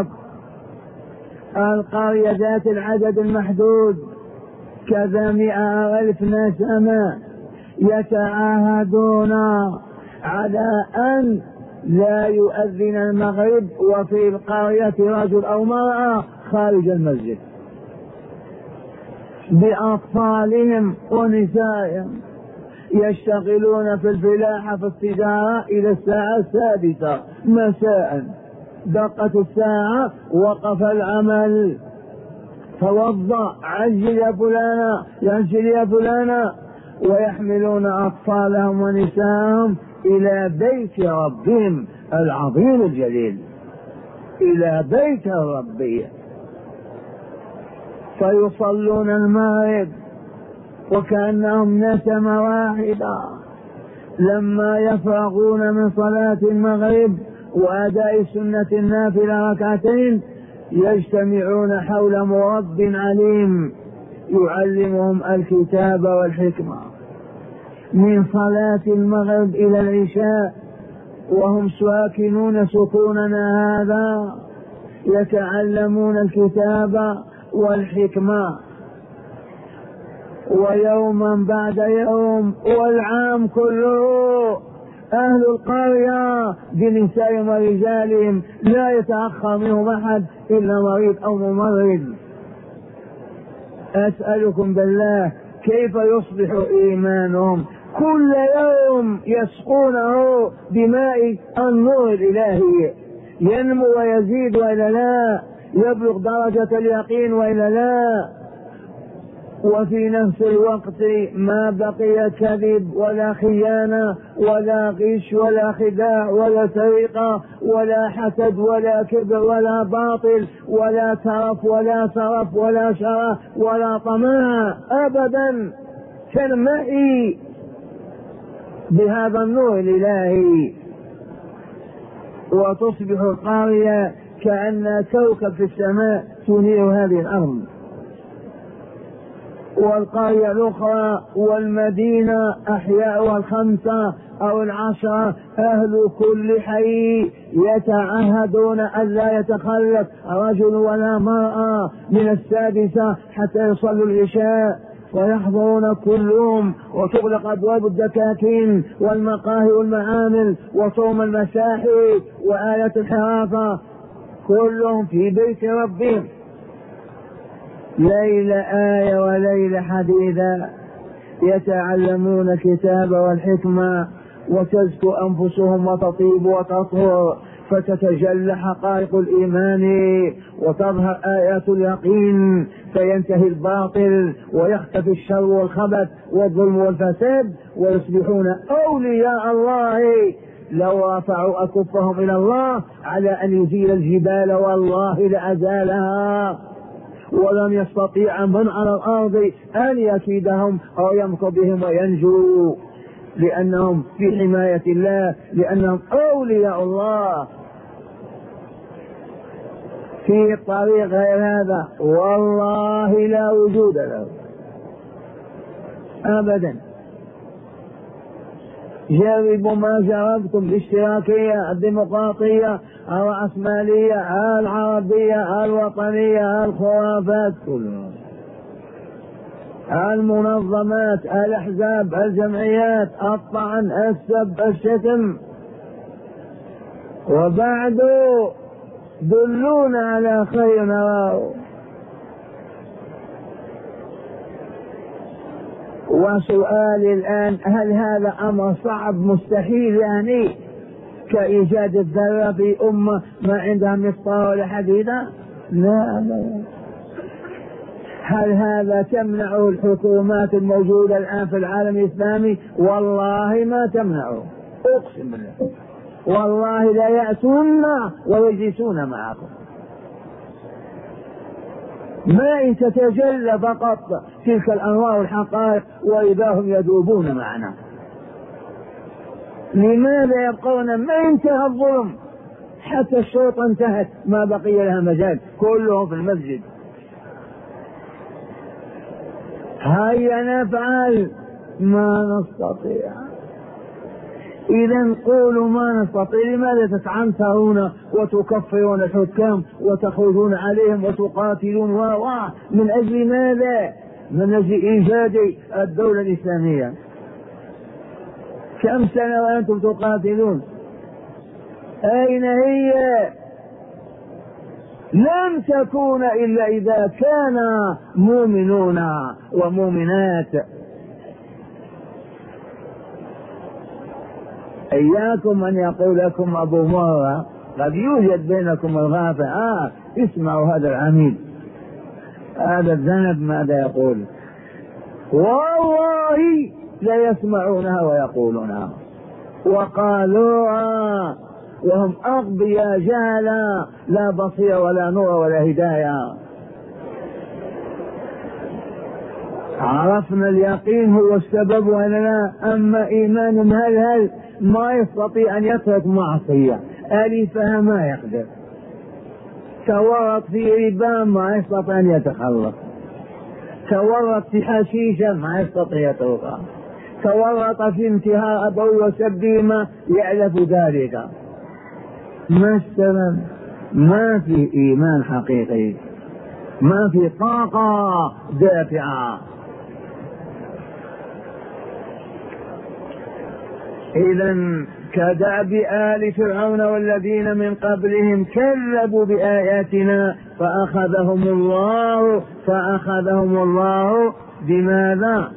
القرية ذات العدد المحدود كذا مئة ألف نسمة، يتعاهدون على أن لا يؤذن المغرب وفي القرية رجل أو مرأة خارج المسجد بأطفالهم ونسائهم، يشتغلون في الفلاحة في التجارة إلى الساعة السادسة مساء، دقت الساعة وقف العمل، توضأ عجل يا فلانة يعجل يا فلانة، ويحملون أطفالهم ونساءهم إلى بيت ربهم العظيم الجليل، إلى بيت ربهم، فيصلون المغرب وكأنهم نسمة واحدة. لما يفرغون من صلاة المغرب وأداء سنة النافلة ركعتين يجتمعون حول مرب عليم يعلمهم الكتاب والحكمة من صلاة المغرب إلى العشاء، وهم ساكنون سكوننا هذا يتعلمون الكتاب والحكمة، ويوما بعد يوم والعام كله أهل القرية بنسائهم ورجالهم لا يتأخر منهم أحد إلا مريض أو ممرض. أسألكم بالله كيف يصبح إيمانهم؟ كل يوم يسقونه بماء النور الإلهي، ينمو ويزيد وإلا لا، يبلغ درجة اليقين وإلا لا، وفي نفس الوقت ما بقي كذب ولا خيانة ولا غش ولا خداع ولا سرقة ولا حسد ولا كبر ولا باطل ولا ترف ولا سرف ولا شرف ولا طمع أبدا، كالماء بهذا النور الإلهي، وتصبح القرية كأنها كوكب في السماء تنير هذه الأرض. والقرية الأخرى والمدينة أحياؤها الخمسة أو العشرة أهل كل حي يتعهدون ألا يتخلف رجل ولا مرأة من السادسة حتى يصلوا العشاء، ويحضرون كلهم، وتغلق أبواب الدكاكين والمقاهي والمعامل وصوم المساحي وآلة الحراسة، كلهم في بيت ربهم، ليل آية وليل حديثا، يتعلمون الكتاب والحكمة وتزكو أنفسهم وتطيب وتطهر، فتتجلى حقائق الإيمان وتظهر آيات اليقين، فينتهي الباطل ويختفي الشر والخبث والظلم والفساد، ويصبحون أولياء الله. لو رفعوا أكفهم إلى الله على أن يزيل الجبال والله لأزالها، ولم يستطيع من على الأرض أن يكيدهم أو يمكر بهم وينجو، لأنهم في حماية الله، لأنهم أولياء الله. في طريق غير هذا والله لا وجود له أبدا. جربوا ما جربتم، الاشتراكية، الديمقراطية، الرأسمالية، العربية، الوطنية، الخرافات كلها، المنظمات، الأحزاب، الجمعيات، الطعن، السب، الشتم، وبعد دلونا على خير نراه. وسؤالي الآن، هل هذا أمر صعب مستحيل يعني كإيجاد الذرة في أمة ما عندها مسطرة ولا حديدة؟ لا لا. هل هذا تمنعه الحكومات الموجودة الآن في العالم الإسلامي؟ والله ما تمنعه، أقسم بالله، والله لا يأتون ويجلسون معكم. ما إن تتجلى فقط تلك الأنوار والحقائق وإذا هم يذوبون معنا. لماذا يبقون؟ ما انتهى الظلم، حتى الشرطة انتهت، ما بقي لها مجال، كلهم في المسجد. هيا نفعل ما نستطيع. إذا قولوا ما نستطيع. لماذا تتعنترون وتكفرون الحكام وتخرجون عليهم وتقاتلون و من أجل ماذا؟ من أجل إيجاد الدولة الإسلامية. كم سنة وأنتم تقاتلون؟ أين هي؟ لن تكون إلا إذا كان مؤمنون ومؤمنات. إياكم أن يقول لكم أبو مرة، قد يوجد بينكم الغافة، آه اسمعوا هذا العميد، هذا الذنب ماذا يقول، والله لا يسمعونها ويقولونها، وقالوها وهم أغبياء جهلا، لا بصير ولا نور ولا هداية. عرفنا اليقين هو السبب ولا لا؟ أما إيمان مهلهل ما يستطيع أن يترك معصية، ألفها ما يقدر، تورط في ربا ما يستطيع أن يتخلص، تورط في حشيشة ما يستطيع يتركها، تورط في انتهاء أبوه وسبهما يعلف ذلك. ما السبب؟ ما في إيمان حقيقي، ما في طاقة دافعة. إذن كدأب آل فرعون والذين من قبلهم كذبوا بآياتنا فأخذهم الله فأخذهم الله بماذا؟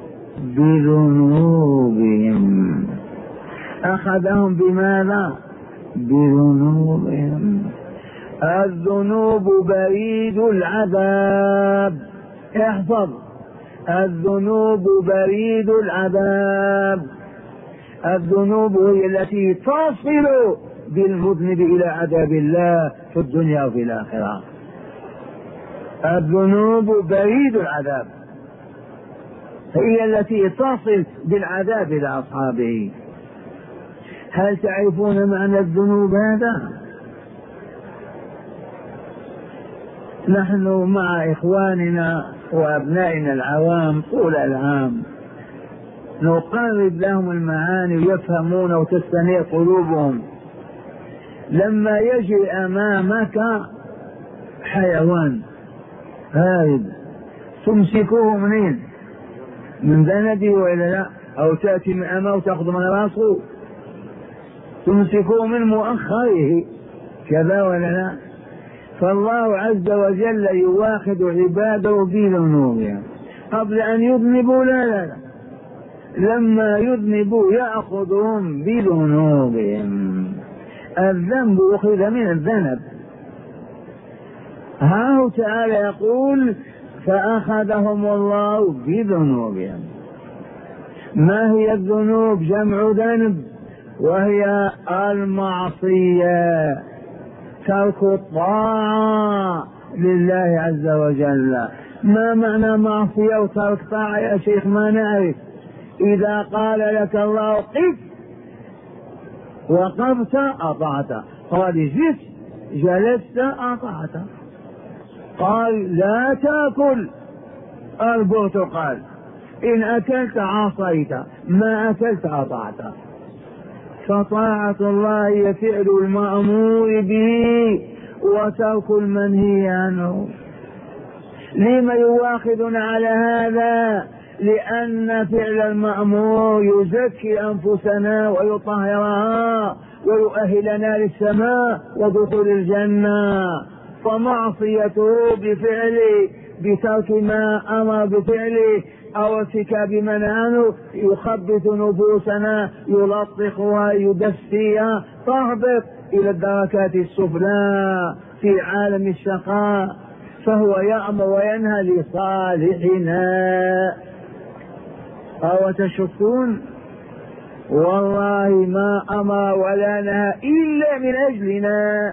بذنوبهم. أخذهم بماذا؟ بذنوبهم. الذنوب بريد العذاب. احفظ، الذنوب بريد العذاب. الذنوب هي التي تصل بالمذنب إلى عذاب الله في الدنيا وفي الآخرة. الذنوب بريد العذاب، هي التي تصل بالعذاب إلى أصحابه. هل تعرفون معنى الذنوب هذا؟ نحن مع إخواننا وأبنائنا العوام طول العام نقرب لهم المعاني ويفهمون وتستنير قلوبهم. لما يجي أمامك حيوان هارب تمسكوه منين؟ من ذنبه وإلا لا؟ أو تأتي من أمامه تأخذ من راسه؟ تمسكوه من مؤخره كذا ولا لا؟ فالله عز وجل يواخذ عباده بذنوبهم قبل أن يذنبوا. لا لا لا، لما يذنبوا يأخذهم بذنوبهم. الذنب أخذ من الذنب. ها هو تعالى يقول فأخذهم الله بذنوبهم. ما هي الذنوب؟ جمع ذنب، وهي المعصية، ترك الطاعة لله عز وجل. ما معنى معصية وترك طاعة يا شيخ؟ ما نعرف. إذا قال لك الله قف وقفت أطعت، قال جلست جلست أطعت، قال لا تأكل البرتقال، إن أكلت عصيت، ما أكلت أطعت. فطاعة الله هي فعل المأمور به وترك المنهي عنه. لما يواخذنا على هذا؟ لأن فعل المأمور يزكي أنفسنا ويطهرها ويؤهلنا للسماء ودخول الجنة، فمعصيته بفعل بترك ما أمر بفعله أو ارتكاب منعه يخبط نفوسنا، يلطخها، يدسيها، تهبط إلى الدركات السفلى في عالم الشقاء. فهو يأمر وينهى لصالحنا. أو تشكون؟ والله ما أمر ولا نهى إلا من أجلنا.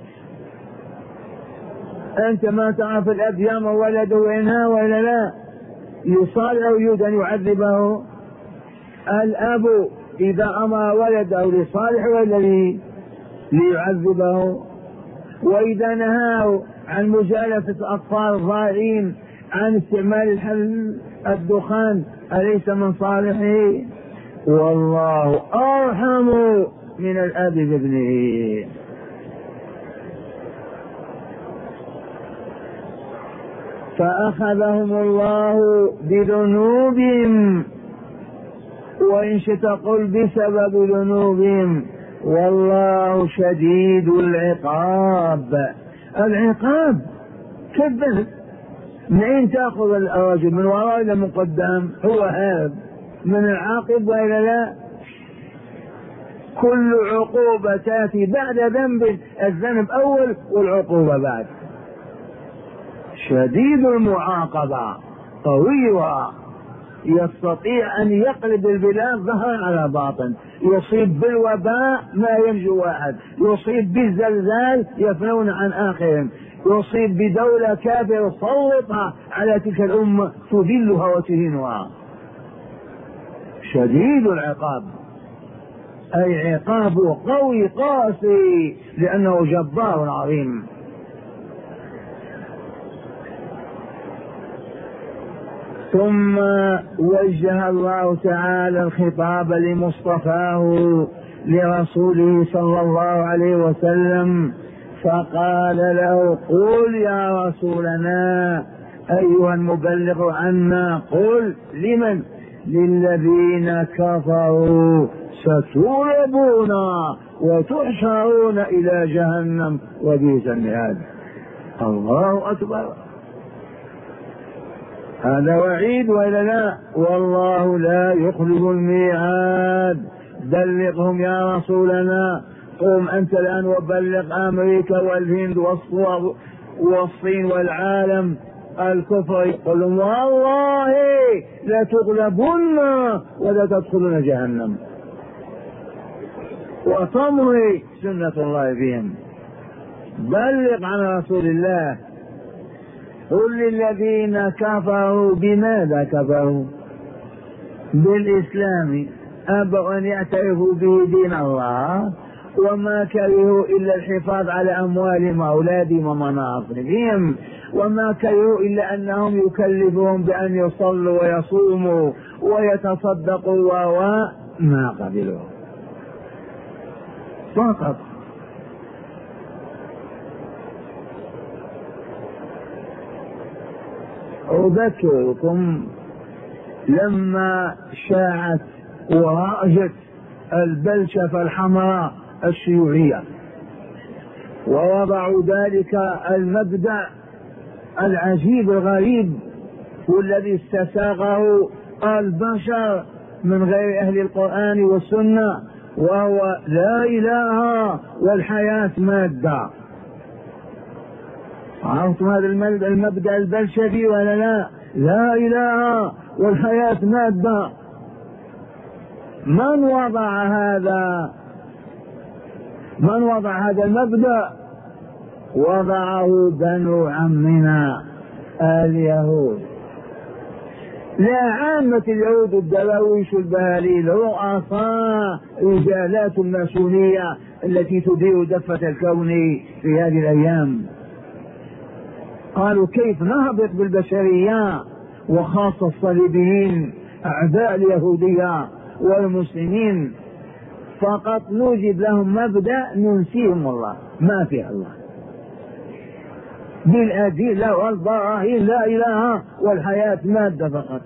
أنت ما تعرف الأب يأمر ولده وينهى ولا لا؟ يصالح يريد أن يعذبه. الأب إذا أمر ولده لصالح والذي ليعذبه، وإذا نهاه عن مجالسة الأطفال الضائعين، عن استعمال الحل الدخان، أليس من صالحه؟ والله أرحم من الأب بابنه. فأخذهم الله بذنوبهم، وإن شئت قل بسبب ذنوبهم، والله شديد العقاب. العقاب كالذنب، منين تأخذ الرجل؟ من وراء إلى من قدام؟ هو هارب من العاقب وإلا لا؟ كل عقوبة تأتي بعد ذنب، الذنب أول والعقوبة بعد. شديد المعاقبة، قويها، يستطيع أن يقلب البلاد ظهرا على باطن، يصيب بالوباء ما ينجو واحد، يصيب بالزلزال يفنون عن آخرهم، يصيب بدولة كافرة سلطها على تلك الأمة تذلها وتهينها. شديد العقاب، أي عقابه قوي قاسي لأنه جبار عظيم. ثم وجه الله تعالى الخطاب لمصطفاه لرسوله صلى الله عليه وسلم، فقال له قل يا رسولنا أيها المبلغ عنا، قل لمن؟ للذين كفروا ستغلبون وتحشرون إلى جهنم وبئس المهاد. الله أكبر، هذا وعيد ولا لا؟ والله لا يخلف الميعاد. بلغهم يا رسولنا، قم أنت الآن وبلغ أمريكا والهند والصين والعالم الكفر، يقول والله لا تغلبن ولا تدخلون جهنم، وتمضي سنة الله بهم. بلغ عن رسول الله. قل للذين كفروا، بماذا كفروا؟ بالإسلام، أبوا أن يعترفوا به دين الله، وما كرهوا إلا الحفاظ على أموالهم وأولادهم ومناصبهم، وما كرهوا إلا أنهم يكلفون بأن يصلوا ويصوموا ويتصدقوا وما قبلوا فقط. أذكركم لما شاعت ورأجت البلشفة الحمراء الشيوعية، ووضعوا ذلك المبدأ العجيب الغريب والذي استساغه البشر من غير أهل القرآن والسنة، وهو لا إله والحياة مادة. عرفتم هذا المبدأ البلشفي ولا لا؟ لا إله والحياة مادة. من وضع هذا؟ من وضع هذا المبدأ؟ وضعه بنو عمنا اليهود. لا عامة اليهود الدراويش البهاليل، رؤساء رجالات الماسونية التي تدير دفة الكون في هذه الأيام. قالوا كيف نهبط بالبشرية، وخاصة الصليبيين أعداء اليهودية والمسلمين، فقط نوجد لهم مبدأ ننسيهم الله، ما في الله، بالأدلة والبراهين لا إله والحياة مادة فقط.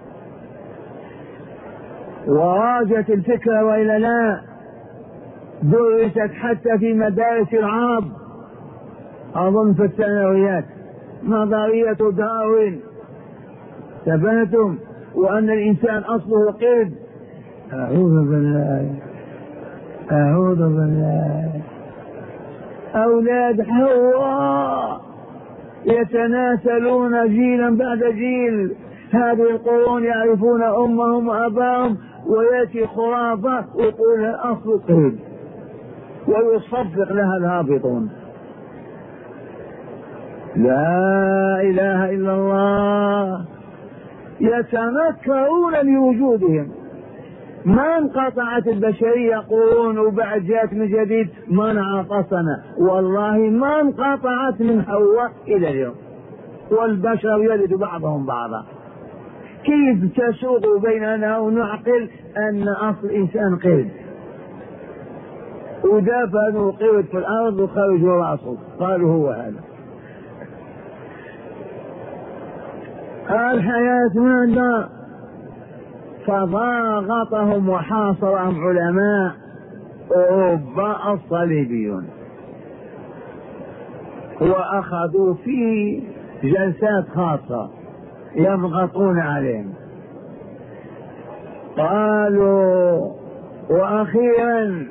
وراجت الفكرة وإلا لا، درست حتى في مدارس العرب، أظن في الثانويات، نظرية داروين، ثبتتم وأن الإنسان أصله قرد. أعوذ بالله أعوذ بالله. أولاد حواء يتناسلون جيلا بعد جيل، هذه القرون يعرفون أمهم وأباهم، ويأتي خرافة ويقول أصل قرد ويصفق لها الهابطون. لا إله إلا الله. يتنكرون لوجودهم. ما انقطعت البشرية قرون وبعد جاءت من جديد ما نعطسنا، والله ما انقطعت من حواء إلى اليوم، والبشر يلد بعضهم بعضا. كيف تسوق بيننا ونعقل أن أصل الإنسان قرد، ودفنوا قرد في الأرض وخرجوا رأسه قالوا هو هذا. الحياة مادة. فضاغطهم وحاصرهم علماء أوروبا الصليبيون، وأخذوا في جلسات خاصة يضغطون عليهم. قالوا وأخيرا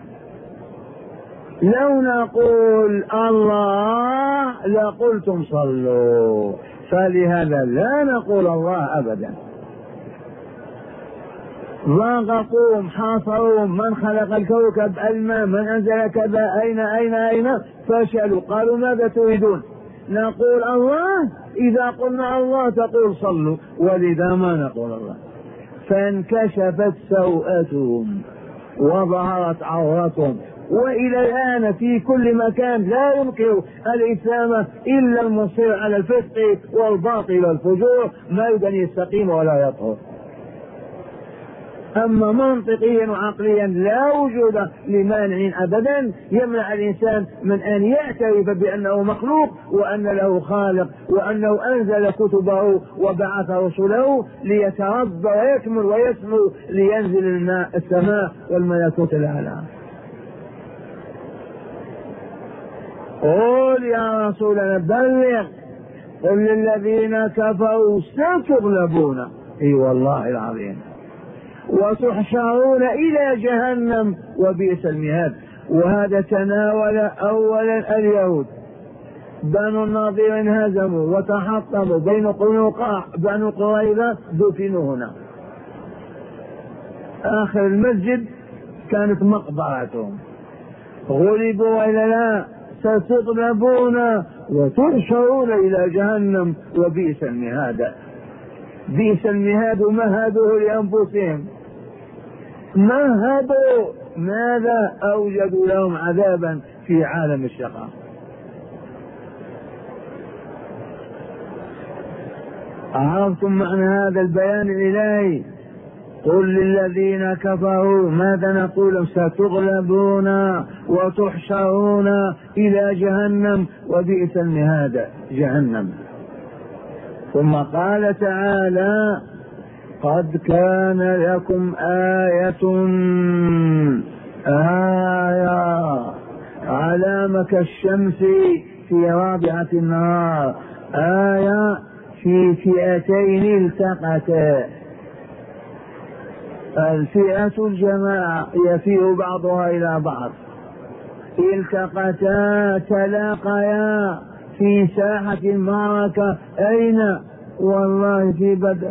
لو نقول الله لقلتم صلوا، فلهذا لا نقول الله أبدا. ضاغطوهم حاصروهم، من خلق الكوكب، الماء، من أنزل كذا، أين أين أين، فشلوا. قالوا ماذا تريدون؟ نقول الله، إذا قلنا الله تقول صلوا، ولذا ما نقول الله. فانكشفت سوءتهم وظهرت عورتهم، وإلى الآن في كل مكان لا ينكر الإسلام إلا المصير على الفسق والباطل والفجور، ما يريد أن يستقيم ولا يطهر. أما منطقيا وعقليا لا وجود لمانع أبدا يمنع الإنسان من أن يعترف بأنه مخلوق، وأن له خالق، وأنه أنزل كتبه وبعث رسله ليتربى ويكمل ويسمو لينزل الماء السماء والملكوت الأعلى. قل يا رسولنا بلغ، قل للذين كفروا ستغلبون، اي والله العظيم، وتحشرون إلى جهنم وبئس المهاد. وهذا تناول أولا اليهود. بنو النضير انهزموا وتحطموا، بين قنوقاع بنو قريظة دفنوا هنا. آخر المسجد كانت مقبرتهم. غلبوا وإلا لا، ستغلبون وتحشرون إلى جهنم وبئس المهاد. بئس المهاد مهاده لأنفسهم، مهدوا ماذا؟ أوجدوا لهم عذابا في عالم الشقاء. عرفتم معنى هذا البيان الإلهي؟ قل للذين كفروا ماذا نقول؟ ستغلبون وتحشرون إلى جهنم وبئس المهاد جهنم. ثم قال تعالى قد كان لكم آية آية علامة كالشمس في رابعة النهار، آية في فئتين التقتا، الفئة الجماعة يفيء بعضها إلى بعض، التقتا تلاقيا في ساحة المعركة. أين؟ والله في بدر،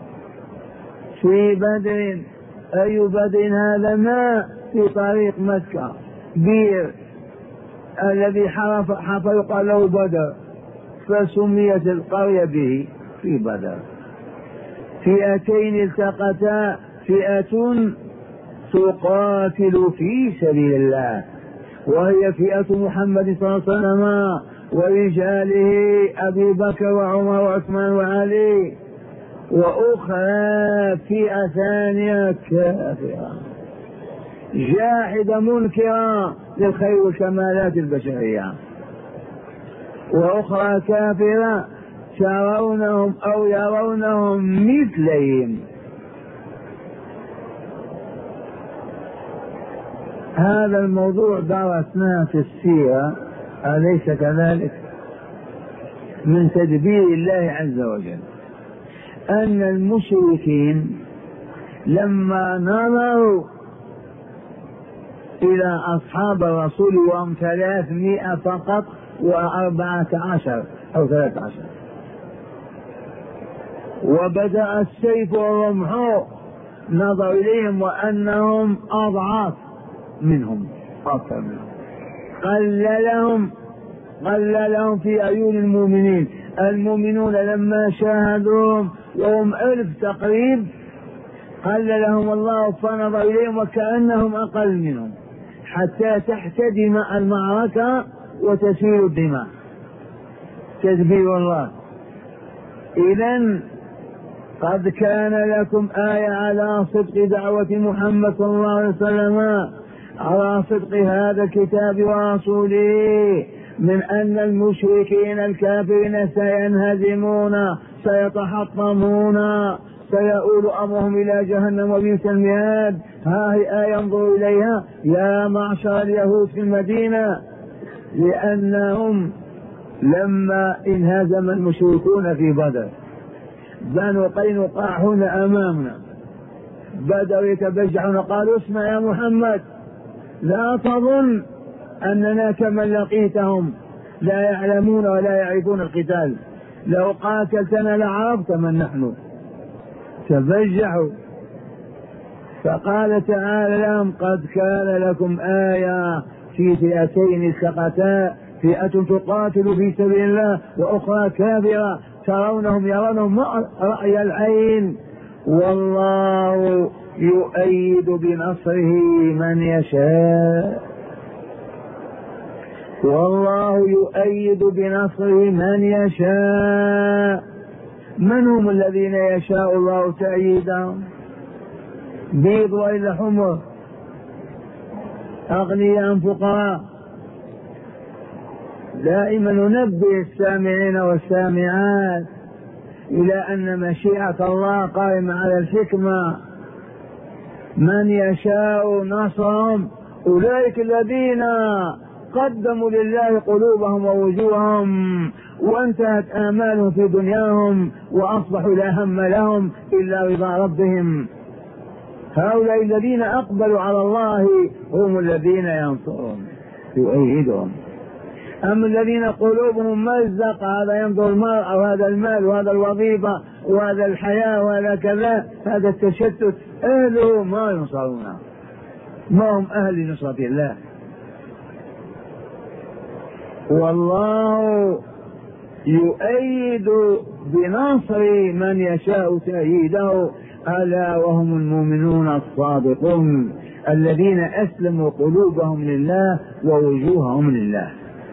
في بدر. أي بدر هذا؟ ما في طريق مكة، بير الذي حرف حفر يقال له بدر، فسميت القرية به في بدر. فئتين التقتا، فئة تقاتل في سبيل الله وهي فئة محمد صلى الله عليه وسلم ورجاله أبي بكر وعمر وعثمان وعلي، وأخرى فئة ثانية كافرة جاحدة منكرة للخير والكمالات البشرية، وأخرى كافرة ترونهم أو يرونهم مثلهم. هذا الموضوع درسناه في السيرة، أليس كذلك؟ من تدبير الله عز وجل أن المشركين لما نظروا إلى أصحاب الرسول وهم ثلاثمائة فقط وأربعة عشر أو ثلاثة عشر، وبدأ السيف والرمح، نظر إليهم وأنهم أضعاف منهم أكثر منهم، قللهم قللهم في عيون المؤمنين. المؤمنون لما شاهدوهم وهم ألف تقريب قللهم الله، فنظر إليهم وكأنهم أقل منهم حتى تحتدم المعركة وتسيل الدماء. تدبير الله. إذن قد كان لكم آية على صدق دعوة محمد صلى الله عليه وسلم، على صدق هذا الكتاب ورسوله، من أن المشركين الكافرين سينهزمون سيتحطمون سيؤول أمرهم إلى جهنم وبئس المهاد. ها هي آية انظروا إليها يا معشر اليهود في المدينة، لأنهم لما انهزم المشركون في بدر، بنو قينقاع هنا أمامنا، بدأوا يتبجحون قالوا اسمع يا محمد لا تظن أننا كمن لقيتهم لا يعلمون ولا يعرفون القتال، لو قاتلتنا لعرفت من نحن. تبجحوا. فقال تعالى لهم قد كان لكم آية في فئتين التقتا، فئة تقاتل في سبيل الله وأخرى كافرة ترونهم يرونهم رأي العين، والله يؤيد بنصره من يشاء، والله يؤيد بنصره من يشاء. من هم الذين يشاء الله تأييدهم؟ بيض وإلا حمر، أغنياء فقراء. دائما ننبه السامعين والسامعات إلى أن مشيئة الله قائمة على الحكمة. من يشاء نصرهم أولئك الذين قدموا لله قلوبهم ووجوههم وانتهت آمالهم في دنياهم وأصبحوا لا هم لهم إلا رضا ربهم. هؤلاء الذين أقبلوا على الله هم الذين ينصرون يؤيدهم. أما الذين قلوبهم مزق، هذا ينظر المرأة وهذا المال وهذا الوظيفة وهذا الحياة وهذا كذا، هذا التشتت، أهله ما ينصرون، ما هم أهل لنصرة الله. والله يؤيد بنصر من يشاء تأييده، ألا وهم المؤمنون الصادقون الذين أسلموا قلوبهم لله ووجوههم لله.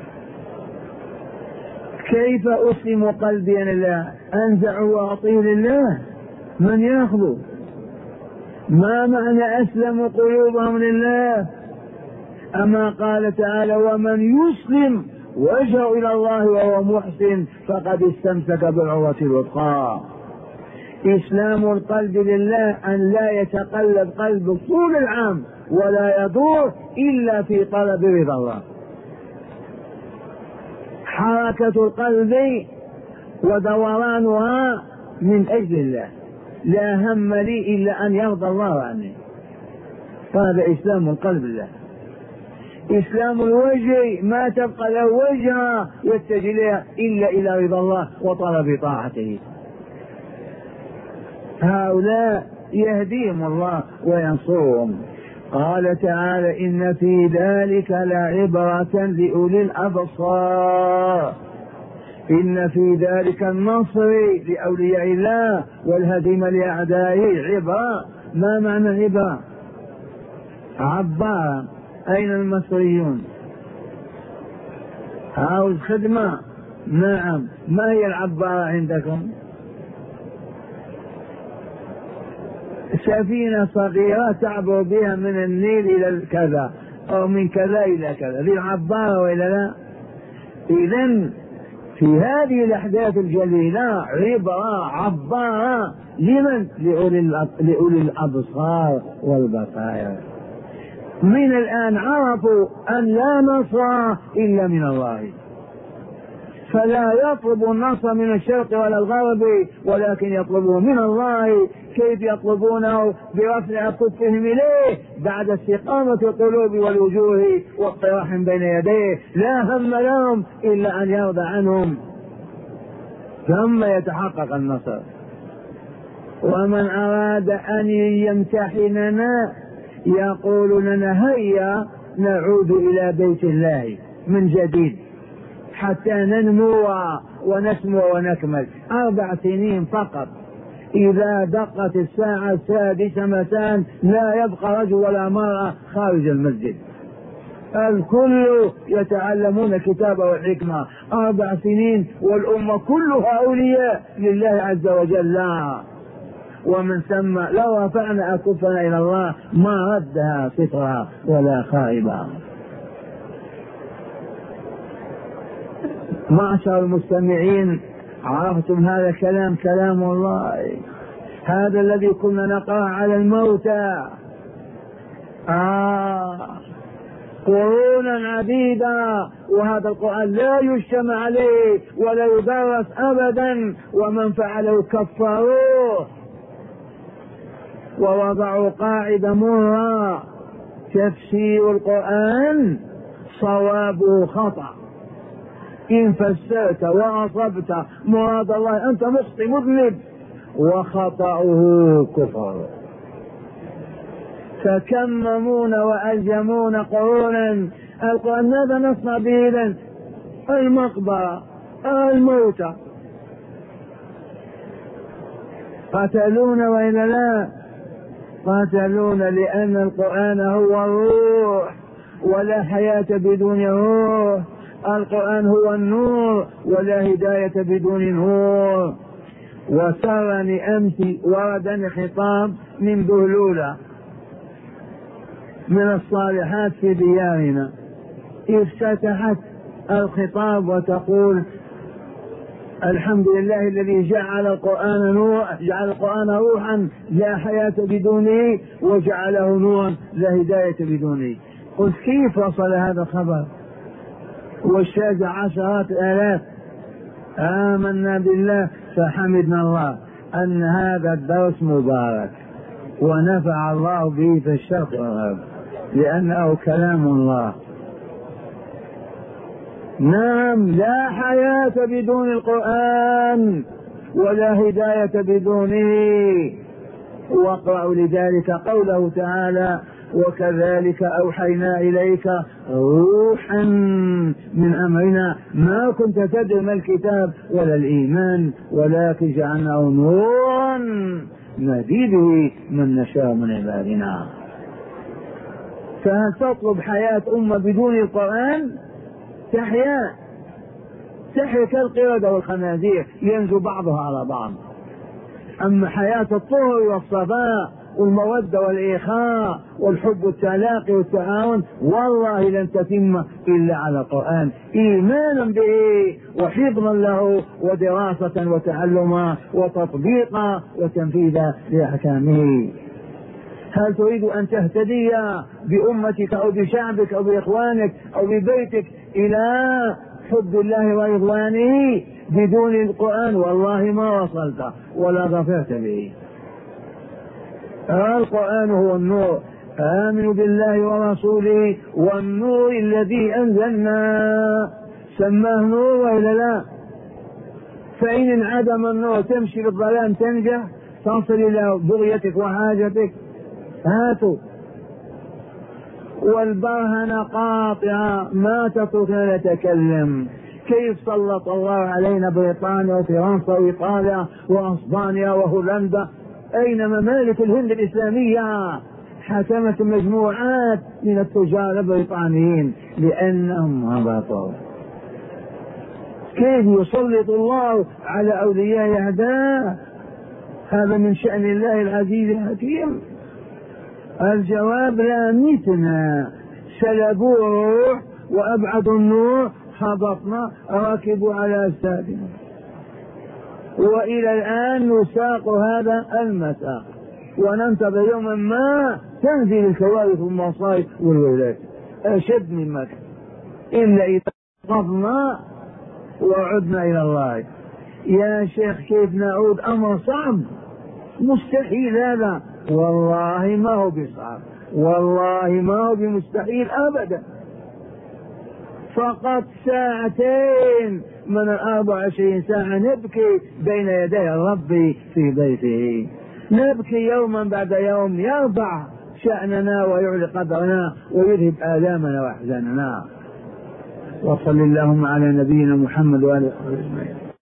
كيف أسلم قلبي لله؟ أنزع وأعطيه لله، من يأخذ؟ ما معنى أسلموا قلوبهم لله؟ أما قال تعالى ومن يسلم وجهه إلى الله وهو محسن فقد استمسك بالعروة الوثقى. إسلام القلب لله أن لا يتقلب قلب طول العام ولا يدور إلا في طلب رضا الله. حركة القلب ودورانها من أجل الله، لا هم لي إلا أن يرضى الله عني. هذا إسلام القلب له. إسلام الوجه ما تبقى له وجهه يتجه إليها إلا إلى رضا الله وطلب طاعته. هؤلاء يهديهم الله وينصرهم. قال تعالى: إن في ذلك لعبرة لأولي الأبصار. إن في ذلك النصر لأولياء الله والهزيمة لأعدائه عبرة. ما معنى عبرة؟ عبارة. أين المصريون؟ عاوز خدمة؟ نعم. ما هي العبارة عندكم؟ سفينة صغيرة تعبر بها من النيل إلى كذا أو من كذا إلى كذا، ذي العبارة وإلا لا؟ إذن في هذه الأحداث الجليلة عبرة عبارة لمن؟ لأولي الأبصار والبصائر. من الآن عرفوا أن لا نصر إلا من الله، فلا يطلب النصر من الشرق ولا الغرب، ولكن يطلبه من الله. كيف يطلبونه؟ برفع كفهم إليه بعد استقامة القلوب والوجوه واطراح بين يديه. لا هم لهم إلا أن يرضى عنهم، ثم يتحقق النصر. ومن أراد أن يمتحننا يقول لنا: هيا نعود إلى بيت الله من جديد حتى ننمو ونسمو ونكمل. أربع سنين فقط. إذا دقت الساعة السادسة مساء لا يبقى رجل ولا مرأة خارج المسجد، الكل يتعلمون كتاب والحكمة. أربع سنين والأمة كلها أولياء لله عز وجل. لا. ومن ثم لو رفعنا أكفنا إلى الله ما ردها سترها ولا خائبا. معشر المستمعين، عرفتم هذا كلام كلام الله، هذا الذي كنا نقرأ على الموتى. آه قرونا عديدة، وهذا القرآن لا يجتمع عليه ولا يدرس أبدا، ومن فعله كفروه ووضعوا قاعدة مرة: تفسير القرآن صوابه خطأ، إن فسرت وأصبت مراد الله أنت مخطئ مذنب، وخطأه كفر. فكممون وألزمون قرونا. القرآن ماذا نصنع به إذن؟ المقبرة، الموتى. قتلون وإلا لا؟ قتلون، لأن القرآن هو الروح، ولا حياة بدون روح. القرآن هو النور، ولا هداية بدون نور. وسرني أمس وردني خطاب من بهلولة من الصالحات في ديارنا، افتتحت الخطاب وتقول: الحمد لله الذي جعل القرآن نور، جعل القرآن روحا لا حياة بدونه، وجعله نورا لا هداية بدونه. قلت: كيف وصل هذا الخبر؟ والشاهد عشرات آلاف. آمنا بالله فحمدنا الله أن هذا الدرس مبارك ونفع الله به في الشرق والغرب، لأنه كلام الله. نعم، لا حياة بدون القرآن ولا هداية بدونه. واقرأوا لذلك قوله تعالى: وكذلك أوحينا إليك روحا من أمرنا ما كنت تدري ما الكتاب ولا الإيمان ولكن جعلناه نورا نهدي به من نشاء من عبادنا. فهل تطلب حياة أمة بدون القرآن؟ تحيا تحيا كالقردة والخنازير، ينزو بعضها على بعض. أما حياة الطهر والصفاء والمودة والإخاء والحب والتلاقي والتعاون والله لن تتم إلا على القرآن، إيمانا به وحفظا له ودراسة وتعلما وتطبيقا وتنفيذا لأحكامه. هل تريد أن تهتدي بأمتك أو بشعبك أو بإخوانك أو ببيتك إلى حب الله ورضوانه بدون القرآن؟ والله ما وصلت ولا ظفرت به. القرآن هو النور. آمنوا بالله ورسوله والنور الذي أنزلنا. سماه نور وإلا لا؟ فإن انعدم النور تمشي بالظلام تنجح تصل إلى بغيتك وحاجتك. هاتوا. والبرهنة قاطعة ما تتركنا نتكلم. كيف سلط الله علينا بريطانيا وفرنسا وإيطاليا وأسبانيا وهولندا؟ أين ممالك الهند الإسلامية؟ حكمت مجموعات من التجار البريطانيين لأنهم هبطوا. كيف يسلط الله على أولياء أعداء؟ هذا من شأن الله العزيز الحكيم. الجواب لا متنا، سلبوا الروح وأبعدوا النور، هبطنا ركبوا على أجسادنا، وإلى الآن نساق هذا المساق وننتظر يوما ما تنزل الكوارث والمصائب والويلات أشد من مكة، إلا إذا قضنا وعدنا إلى الله. يا شيخ كيف نعود؟ أمر صعب مستحيل هذا، والله ما هو بصعب، والله ما هو بمستحيل أبدا. فقط ساعتين من الأربع وعشرين ساعة نبكي بين يدي الرب في بيته، نبكي يوما بعد يوم يرفع شأننا ويعلي قدرنا ويذهب آلامنا وأحزاننا. وصل اللهم على نبينا محمد وآله وصحبه أجمعين.